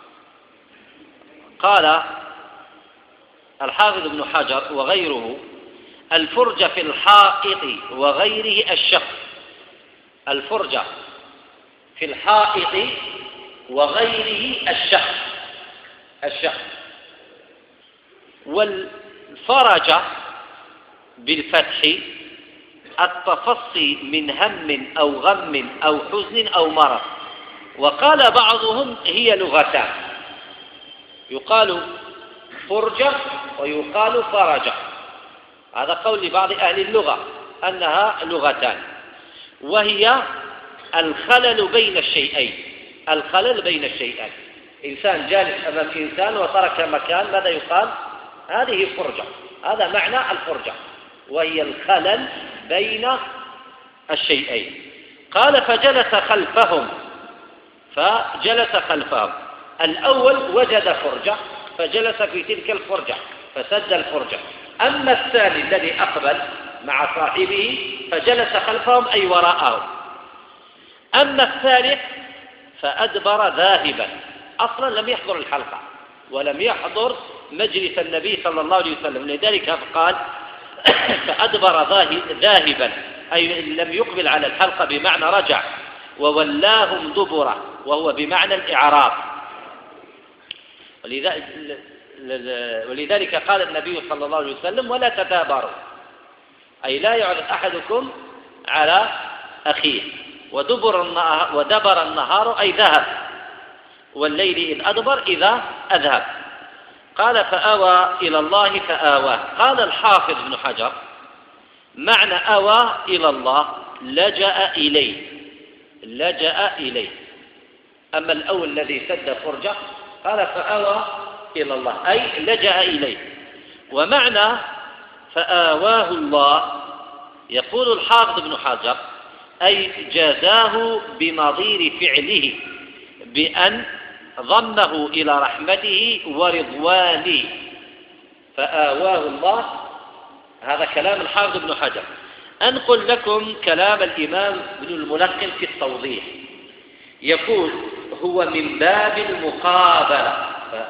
قال الحافظ ابن حجر وغيره الفرجة في الحائط وغيره الشق، الفرجة في الحائط وغيره الشق. والفرج بالفتح التفصي من هم أو غم أو حزن أو مرض. وقال بعضهم هي لغتان، يقال فرجة ويقال فرجة. هذا قول لبعض أهل اللغة أنها لغتان، وهي الخلل بين الشيئين. إنسان جالس أمام إنسان وترك مكان، ماذا يقال؟ هذه فرجة. هذا معنى الفرجة، وهي الخلل بين الشيئين. قال فجلس خلفهم الأول وجد فرجة فجلس في تلك الفرجة فسد الفرجة. أما الثاني الذي أقبل مع صاحبه فجلس خلفهم أي وراءهم. أما الثالث فأدبر ذاهبا، أصلا لم يحضر الحلقة ولم يحضر مجلس النبي صلى الله عليه وسلم، لذلك قال فأدبر ذاهبا، أي لم يقبل على الحلقة بمعنى رجع، وولاهم دبره وهو بمعنى الإعراض. ولذلك قال النبي صلى الله عليه وسلم: ولا تدابروا، أي لا يعرض أحدكم على أخيه. ودبر النهار أي ذهب، والليل إذ أدبر إذا أذهب. قال: فآوى إلى الله فآواه. قال الحافظ ابن حجر: معنى آوى إلى الله لجأ إليه. أما الأول الذي سد فرجة قال: فآوى إلى الله أي لجأ إليه. ومعنى فآواه الله، يقول الحافظ ابن حجر: أي جازاه بنظير فعله، بأن ضمه إلى رحمته ورضوانه. فآواه الله، هذا كلام الحافظ ابن حجر. أنقل لكم كلام الإمام ابن الملقن في التوضيح، يقول: هو من باب المقابلة.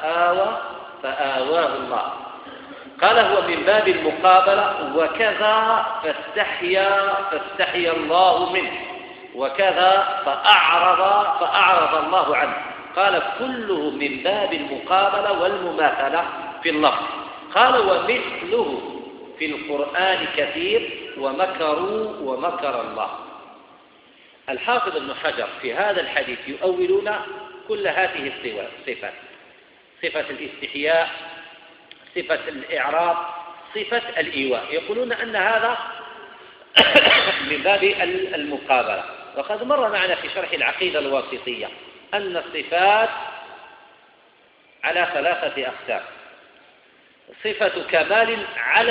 فآواه الله، قال: هو من باب المقابلة. وكذا فاستحيا الله منه، وكذا فأعرض الله عنه. قال: كله من باب المقابلة والمماثلة في اللفظ. قال: ومثله في القرآن كثير، ومكروا ومكر الله. الحافظ ابن حجر في هذا الحديث يؤولون كل هذه الصفات: صفة الاستحياء، صفة الإعراض، صفة الإيواء. يقولون أن هذا من باب المقابلة. وقد مر معنا في شرح العقيدة الواسطية أن الصفات على 3 أقسام: صفة كمال على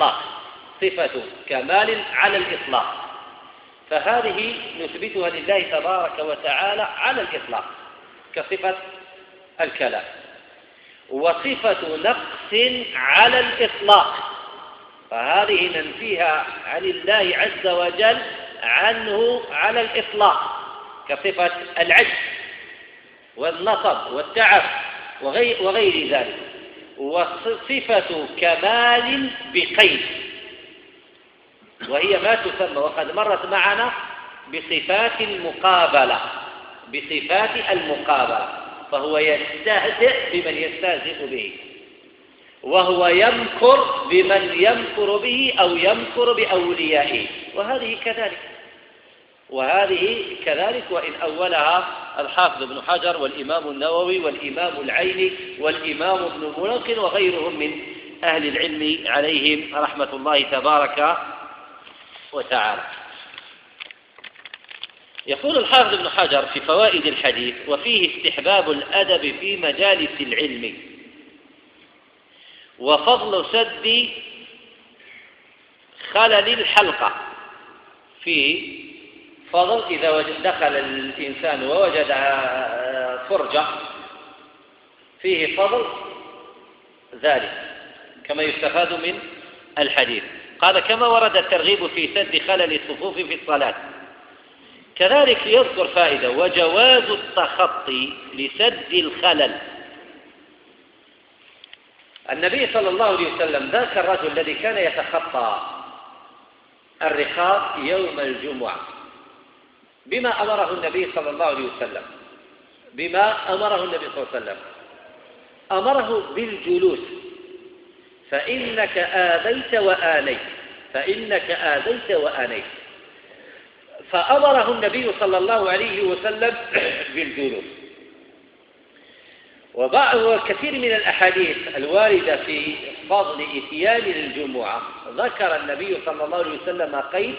الإطلاق، فهذه نثبتها لله تبارك وتعالى على الإطلاق كصفة الكلام. وصفة نقص على الإطلاق، فهذه ننفيها عن الله عز وجل عنه على الإطلاق كصفة العجز والنصب والتعب وغير ذلك. وصفة كمال بقيد، وهي ما تسمى وقد مرت معنا بصفات المقابلة، فهو يستهزئ بمن يستهزئ به، وهو يمكر بمن يمكر به أو يمكر بأوليائه، وهذه كذلك وإن أولها الحافظ ابن حجر والإمام النووي والإمام العيني والإمام ابن الملقن وغيرهم من أهل العلم عليهم رحمة الله تبارك وتعالى. يقول الحافظ ابن حجر في فوائد الحديث: وفيه استحباب الأدب في مجالس العلم، وفضل سد خلل الحلقة. في فضل إذا دخل الإنسان ووجد فرجة، فيه فضل ذلك كما يستفاد من الحديث. قال: كما ورد الترغيب في سد خلل الصفوف في الصلاة. كذلك يذكر فائدة: وجواز التخطي لسد الخلل. النبي صلى الله عليه وسلم ذاك الرجل الذي كان يتخطى الرقاب يوم الجمعة، بما أمره النبي صلى الله عليه وسلم؟ أمره بالجلوس، فإنك آذيت وآنيت. فأمره النبي صلى الله عليه وسلم بالجلوس. وكثير من الأحاديث الواردة في فضل إتيان للجمعة ذكر النبي صلى الله عليه وسلم قيد: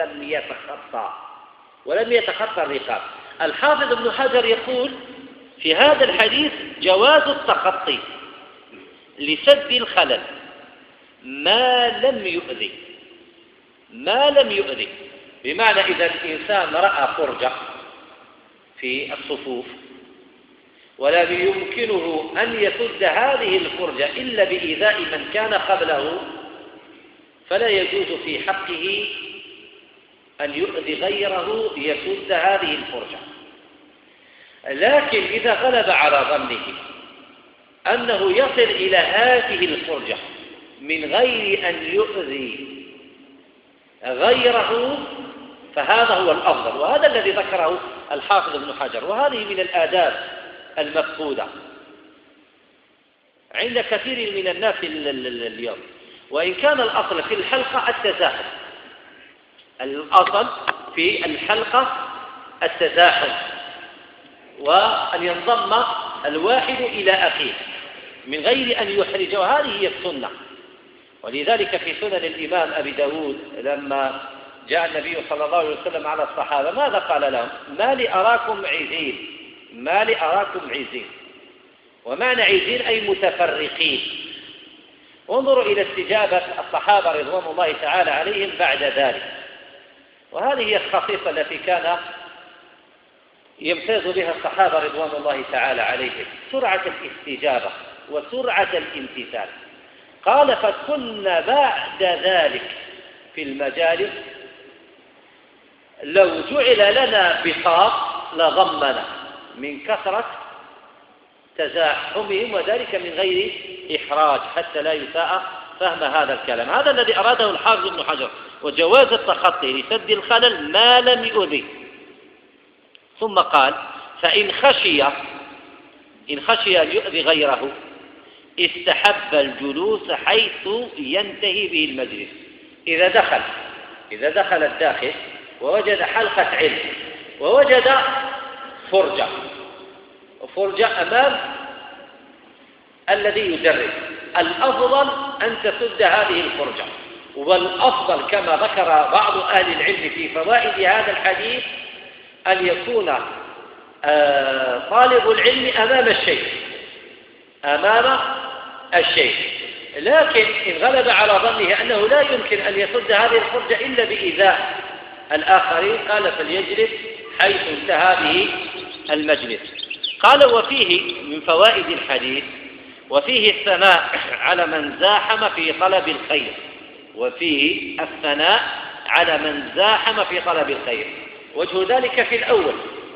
ولم يتخطى الرقاب. الحافظ ابن حجر يقول في هذا الحديث: جواز التخطي لسد الخلل ما لم يؤذي، بمعنى إذا الإنسان رأى فرجة في الصفوف ولم يمكنه أن يسد هذه الفرجة إلا بإيذاء من كان قبله، فلا يجوز في حقه أن يؤذي غيره ليسد هذه الفرجة. لكن إذا غلب على ظنه أنه يصل إلى هذه الفرجة من غير أن يؤذي غيره فهذا هو الأفضل، وهذا الذي ذكره الحافظ ابن حجر. وهذه من الآداب المفقودة عند كثير من الناس اليوم، وإن كان الأصل في الحلقة التزاحم، الأصل في الحلقة التزاحم، وأن ينضم الواحد إلى أخيه من غير أن يحرج، وهذه هي السنة. ولذلك في سنن الإمام أبي داود لما جاء النبي صلى الله عليه وسلم على الصحابة ماذا قال لهم؟ ما لي أراكم عزين، ما لي أراكم عزين. ومعنى عزين أي متفرقين. وانظروا إلى استجابة الصحابة رضوان الله تعالى عليهم بعد ذلك، وهذه هي الخصيصة التي كان يمتاز بها الصحابة رضوان الله تعالى عليهم، سرعة الاستجابة وسرعة الامتثال. قال فكنا بعد ذلك في المجالس لو جعل لنا بساط لغمنا من كثرة تزاحمهم، وذلك من غير إحراج حتى لا يساء فهم هذا الكلام. هذا الذي أراده الحافظ ابن حجر، وجواز التخطي لسد الخلل ما لم يؤذي. ثم قال فإن خشي أن يؤذي غيره استحب الجلوس حيث ينتهي به المجلس. إذا دخل الداخل ووجد حلقة علم ووجد فرجة أمام الذي يدرس، الأفضل أن تسد هذه الفرجة، والأفضل كما ذكر بعض أهل العلم في فوائد هذا الحديث أن يكون طالب العلم أمام الشيخ. لكن إن غلب على ظنه أنه لا يمكن أن يسد هذه الفرجة إلا بإيذاء الآخرين قال فليجلس حيث انتهى به المجلس. قال وفيه من فوائد الحديث وفيه الثناء على من زاحم في طلب الخير، وجه ذلك في الأول،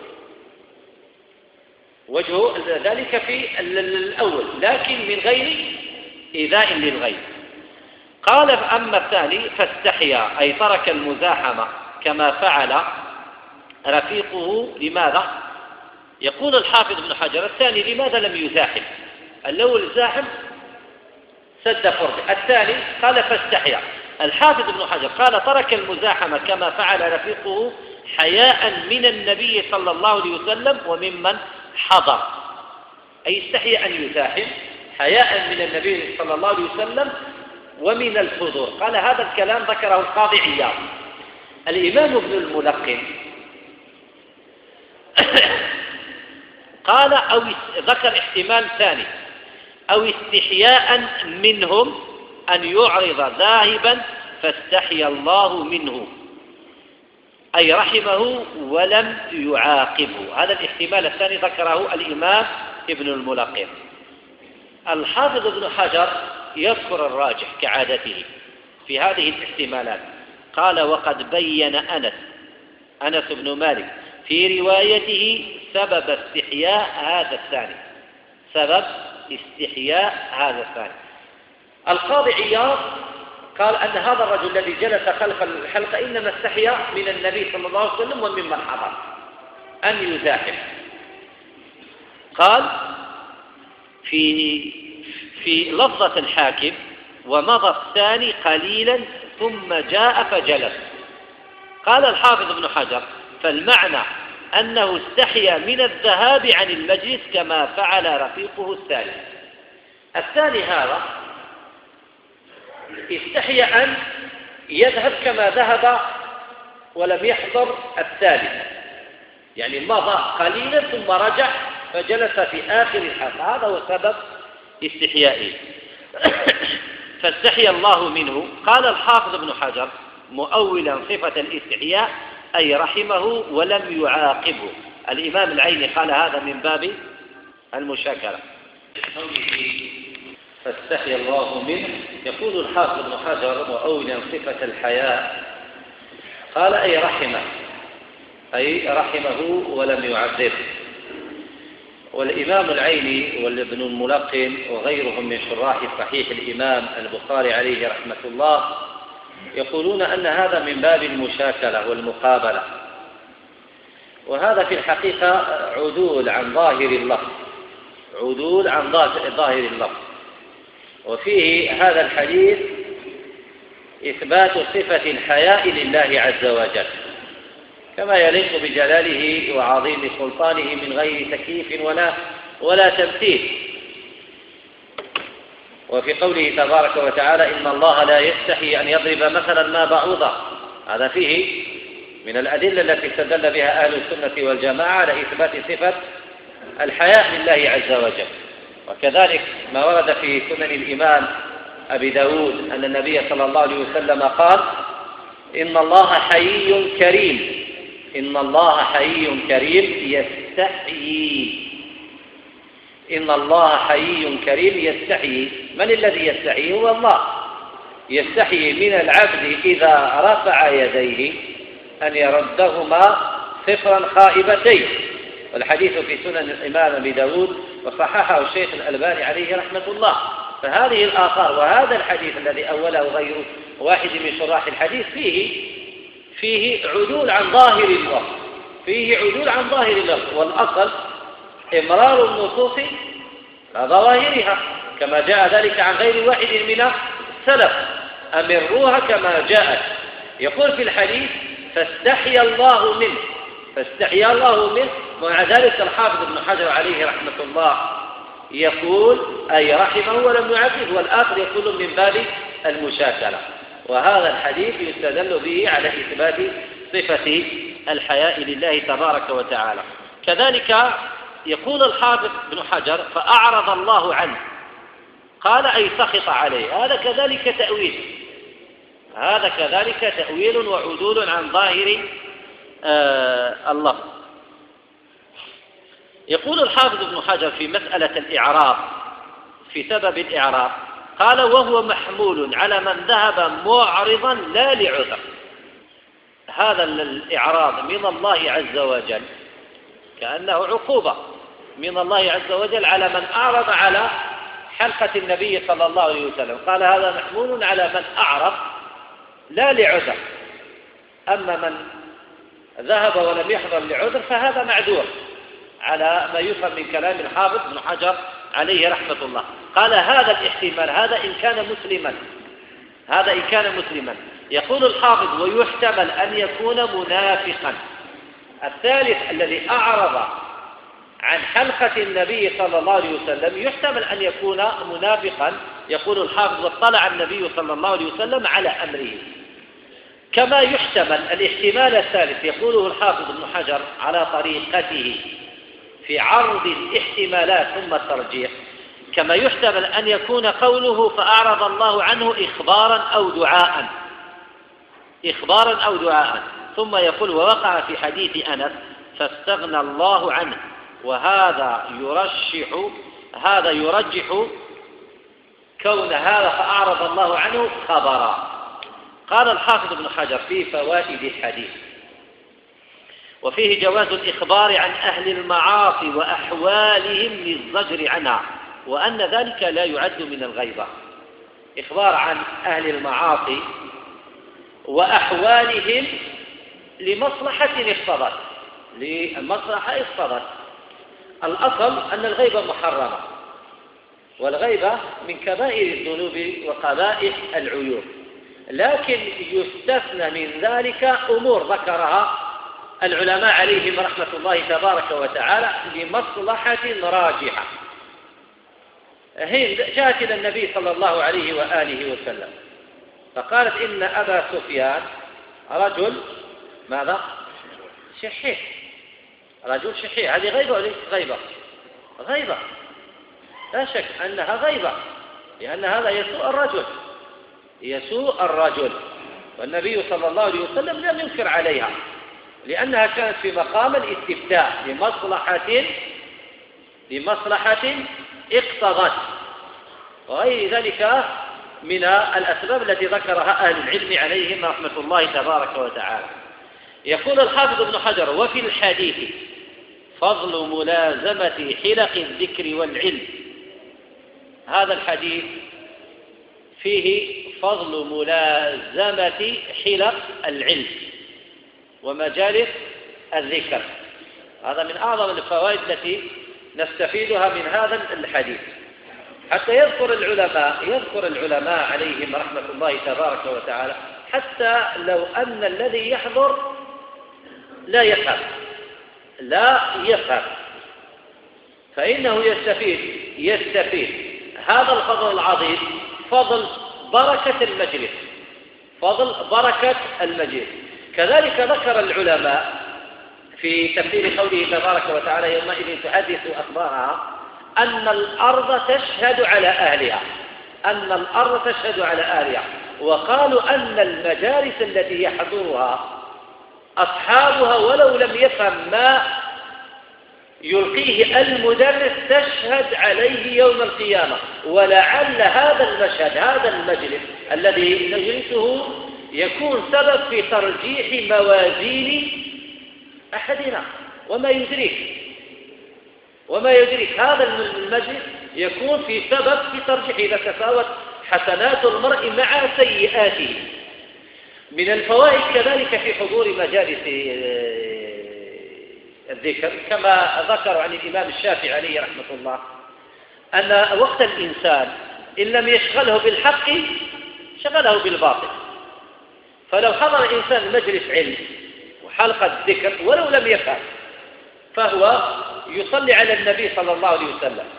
لكن من غير إيذاء للغير. قال أما الثاني فاستحيا أي ترك المزاحمة كما فعل رفيقه. لماذا؟ يقول الحافظ ابن حجر الثاني لماذا لم يزاحم؟ الأول زاحم سد فرجه، الثاني قال فاستحيا. الحافظ ابن حجر قال ترك المزاحمة كما فعل رفيقه حياء من النبي صلى الله عليه وسلم وممن حضر، أي استحي أن يزاحم حياء من النبي صلى الله عليه وسلم ومن الحضور. قال هذا الكلام ذكره القاضي عياض. الإمام ابن الملقن قال أو ذكر احتمال ثاني، أو استحياء منهم أن يعرض ذاهبا فاستحيا الله منه، أي رحمه ولم يعاقبه. هذا الاحتمال الثاني ذكره الإمام ابن الملقن. الحافظ ابن حجر يذكر الراجح كعادته في هذه الاحتمالات. قال وقد بين أنس بن مالك في روايته سبب استحياء هذا الثاني. القاضي عياض قال أن هذا الرجل الذي جلس خلف الحلقة إنما استحيا من النبي صلى الله عليه وسلم وممن حضر أن يزاحم. قال في لفظة الحاكم ومضى الثاني قليلا ثم جاء فجلس. قال الحافظ ابن حجر فالمعنى أنه استحيا من الذهاب عن المجلس كما فعل رفيقه الثاني هذا استحي أن يذهب كما ذهب ولم يحضر الثالث، يعني مضى قليلا ثم رجع فجلس في آخر الحلقة، هذا هو سبب استحيائه. فاستحيا الله منه. قال الحافظ ابن حجر مؤولا صفة الاستحياء أي رحمه ولم يعاقبه. الإمام العيني قال هذا من باب المشاكلة. فاستحيا الله منه. يقول الحافظ ابن حجر مؤولا صفة الحياء قال أي رحمه ولم يعذبه. والإمام العيني والابن الملقن وغيرهم من شراح صحيح الإمام البخاري عليه رحمة الله يقولون أن هذا من باب المشاكلة والمقابلة، وهذا في الحقيقة عدول عن ظاهر اللفظ، عدول عن ظاهر اللفظ. وفيه هذا الحديث إثبات صفة الحياء لله عز وجل كما يليق بجلاله وعظيم سلطانه من غير تكييف ولا تمثيل. وفي قوله تبارك وتعالى إن الله لا يستحي أن يضرب مثلا ما بعوضة، هذا فيه من الأدلة التي استدل بها أهل السنة والجماعة على إثبات صفة الحياء لله عز وجل. وكذلك ما ورد في سنن الإمام أبي داود أن النبي صلى الله عليه وسلم قال إن الله حيي كريم، إن الله حيي كريم يستحيي، إن الله حيي كريم يستحيي. من الذي يستحيي؟ هو الله. يستحيي من العبد إذا رفع يديه أن يردهما صفرا خائبتين، والحديث في سنن الإمام أبي داود وصححه الشيخ الألباني عليه رحمة الله. فهذه الآثار وهذا الحديث الذي أوله غير واحد من شراح الحديث فيه عدول عن ظاهر اللفظ، فيه عدول عن ظاهر اللفظ، والأصل إمرار النصوص على ظواهرها كما جاء ذلك عن غير واحد من السلف، أمروها كما جاءت. يقول في الحديث فاستحيا الله منه، فاستحيا الله منه. ومع ذلك الحافظ ابن حجر عليه رحمة الله يقول أي رحمه ولم يعبده، والآخر يقول من باب المشاكلة. وهذا الحديث يستدل به على إثبات صفة الحياء لله تبارك وتعالى. كذلك يقول الحافظ ابن حجر فأعرض الله عنه، قال أي سخط عليه. هذا كذلك تأويل، هذا كذلك تأويل وعدول عن ظاهر الله. يقول الحافظ ابن حجر في مسألة الإعراب في سبب الإعراب، قال وهو محمول على من ذهب معرضا لا لعذر. هذا الإعراض من الله عز وجل كأنه عقوبة من الله عز وجل على من أعرض على حلقة النبي صلى الله عليه وسلم، قال هذا محمول على من أعرض لا لعذر، أما من ذهب ولم يحضر لعذر فهذا معذور على ما يفهم من كلام الحافظ ابن حجر عليه رحمة الله. قال هذا الاحتمال، هذا إن كان مسلما، هذا إن كان مسلما. يقول الحافظ ويحتمل أن يكون منافقا. الثالث الذي أعرض عن حلقة النبي صلى الله عليه وسلم يحتمل أن يكون منافقا. يقول الحافظ واطلع النبي صلى الله عليه وسلم على أمره. كما يحتمل الاحتمال الثالث يقوله الحافظ ابن حجر على طريقته في عرض الاحتمالات ثم الترجيح، كما يحتمل أن يكون قوله فأعرض الله عنه إخبارا أو دعاء، ثم يقول ووقع في حديث أنس فاستغنى الله عنه، وهذا يرجح كون هذا فأعرض الله عنه خبرا. قال الحافظ ابن حجر في فوائد الحديث وفيه جواز الإخبار عن أهل المعاصي وأحوالهم للزجر عنها، وأن ذلك لا يعد من الغيبة. إخبار عن أهل المعاصي وأحوالهم لمصلحة اقتضت. الأصل أن الغيبة محرمة، والغيبة من كبائر الذنوب وقبائح العيوب، لكن يستثنى من ذلك أمور ذكرها العلماء عليهم رحمة الله تبارك وتعالى لمصلحة راجحة. هند جاءت إلى النبي صلى الله عليه وآله وسلم فقالت إن أبا سفيان رجل ماذا؟ شحيح، رجل شحيح. هذه غيبة ولا غيبة؟ غيبة، لا شك أنها غيبة، لأن هذا يسوء الرجل، والنبي صلى الله عليه وسلم لم ينكر عليها لأنها كانت في مقام الاستفتاء لمصلحة اقتضت، وغير ذلك من الأسباب التي ذكرها أهل العلم عليهم رحمة الله تبارك وتعالى. يقول الحافظ ابن حجر وفي الحديث فضل ملازمة حلق الذكر والعلم. هذا الحديث فيه فضل ملازمة حلق العلم ومجالس الذكر. هذا من أعظم الفوائد التي نستفيدها من هذا الحديث. حتى يذكر العلماء عليهم رحمة الله تبارك وتعالى، حتى لو أن الذي يحضر لا يفهم فإنه يستفيد هذا الفضل العظيم، فضل بركة المجلس. كذلك ذكر العلماء في تفسير قوله تبارك وتعالى يومئذ تحدث أخبارها أن الأرض تشهد على أهلها، وقالوا أن المجالس التي يحضرها أصحابها ولو لم يفهم ما يلقيه المدرس تشهد عليه يوم القيامة. ولعل هذا المجلس الذي نجلسه يكون سبب في ترجيح موازين أحدنا، وما يدرك هذا المجلس يكون في سبب في ترجيح إذا تساوت حسنات المرء مع سيئاته. من الفوائد كذلك في حضور مجالس الذكر كما ذكر عن الإمام الشافعي عليه رحمة الله أن وقت الإنسان إن لم يشغله بالحق شغله بالباطل. فلو حضر الإنسان مجلس علم وحلقة ذكر ولو لم يفهم فهو يصلي على النبي صلى الله عليه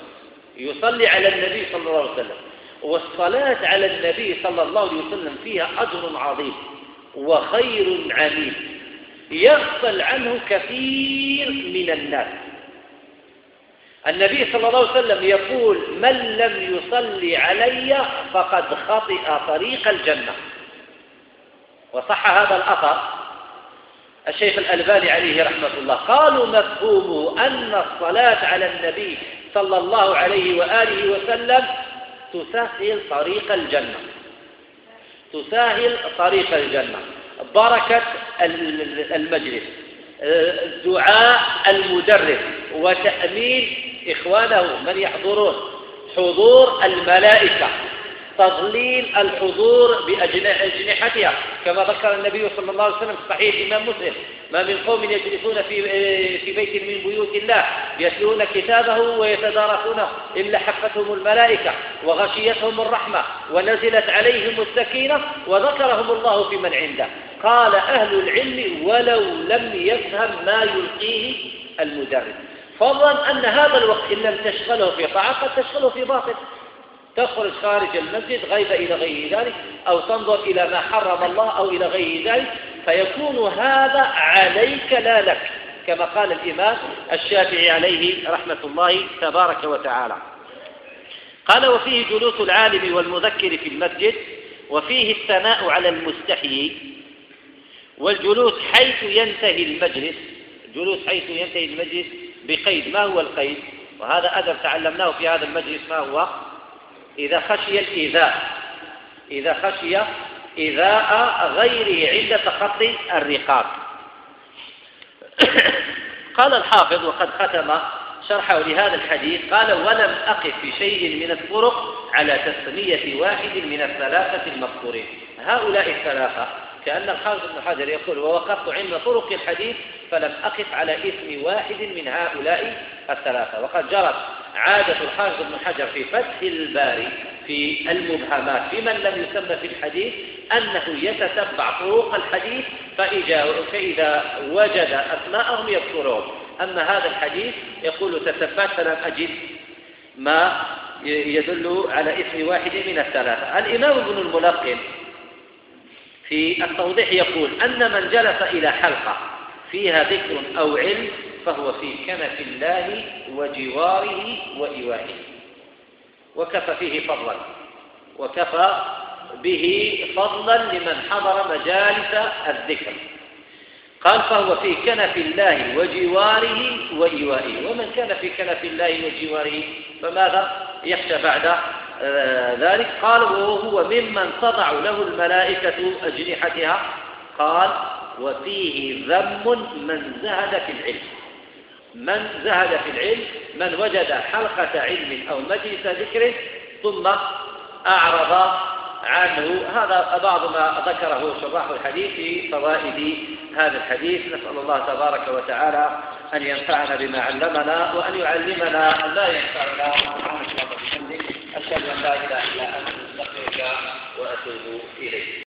وسلم، والصلاة على النبي صلى الله عليه وسلم فيها أجر عظيم وخير عميم يغفل عنه كثير من الناس. النبي صلى الله عليه وسلم يقول من لم يصلي علي فقد خطئ طريق الجنة. وصح هذا الأثر الشيخ الألباني عليه رحمة الله. قالوا مفهوم أن الصلاة على النبي صلى الله عليه وآله وسلم تسهل طريق الجنة، بركة المجلس، دعاء المدرس وتأمين إخوانه من يحضرون، حضور الملائكة، تضليل الحضور بأجنحتها كما ذكر النبي صلى الله عليه وسلم في صحيح الإمام مسلم: ما من قوم يجلسون في بيت من بيوت الله يتلون كتابه ويتدارسونه إلا حفتهم الملائكة وغشيتهم الرحمة ونزلت عليهم السكينة وذكرهم الله في من عنده. قال أهل العلم ولو لم يفهم ما يلقيه المدرس، فضلا أن هذا الوقت إن لم تشغله في طاعة قد تشغله في باطل، تخرج خارج المسجد غيب إلى غير ذلك أو تنظر إلى ما حرم الله أو إلى غير ذلك، فيكون هذا عليك لا لك، كما قال الإمام الشافعي عليه رحمة الله تبارك وتعالى. قال: وفيه جلوس العالم والمذكر في المسجد، وفيه الثناء على المستحيي، والجلوس حيث ينتهي المجلس، بقيد. ما هو القيد؟ وهذا أدب تعلمناه في هذا المجلس. ما هو؟ إذا خشي إيذاء غيره عند تخطي الرقاب. قال الحافظ وقد ختم شرحه لهذا الحديث قال: ولم أقف في شيء من الطرق على تسمية واحد من الثلاثة المذكورين. هؤلاء الثلاثة كأن الحافظ ابن حجر يقول: ووقفت عند طرق الحديث فلم أقف على اسم واحد من هؤلاء الثلاثة. وقد جرت عادة الحافظ ابن حجر في فتح الباري في المبهمات في من لم يسمى في الحديث أنه يتتبع طرق الحديث فإذا وجد أسماءهم يذكرهم. أما هذا الحديث يقول: تتبعت فلم أجد ما يدل على اسم واحد من الثلاثة. الإمام ابن الملقن في التوضيح يقول: أن من جلس إلى حلقة فيها ذكر أو علم فهو في كنف الله وجواره وإيوائه. وكفى به فضلا لمن حضر مجالس الذكر. قال: فهو في كنف الله وجواره وإيوائه. ومن كان في كنف الله وجواره فماذا يخشى بعد ذلك؟ قال: وهو ممن تضع له الملائكة أجنحتها. قال: وفيه ذم من زهد في العلم. من زهد في العلم، من وجد حلقة علم أو مجلس ذكر ثم أعرض عنه. هذا بعض ما ذكره شراح الحديث في فوائد هذا الحديث. نسأل الله تبارك وتعالى أن ينفعنا بما علمنا وأن يعلمنا ما ينفعنا. سبحانك اللهم وبحمدك، أشهد أن لا إله إلا أنت، أستغفرك وأتوب إليك.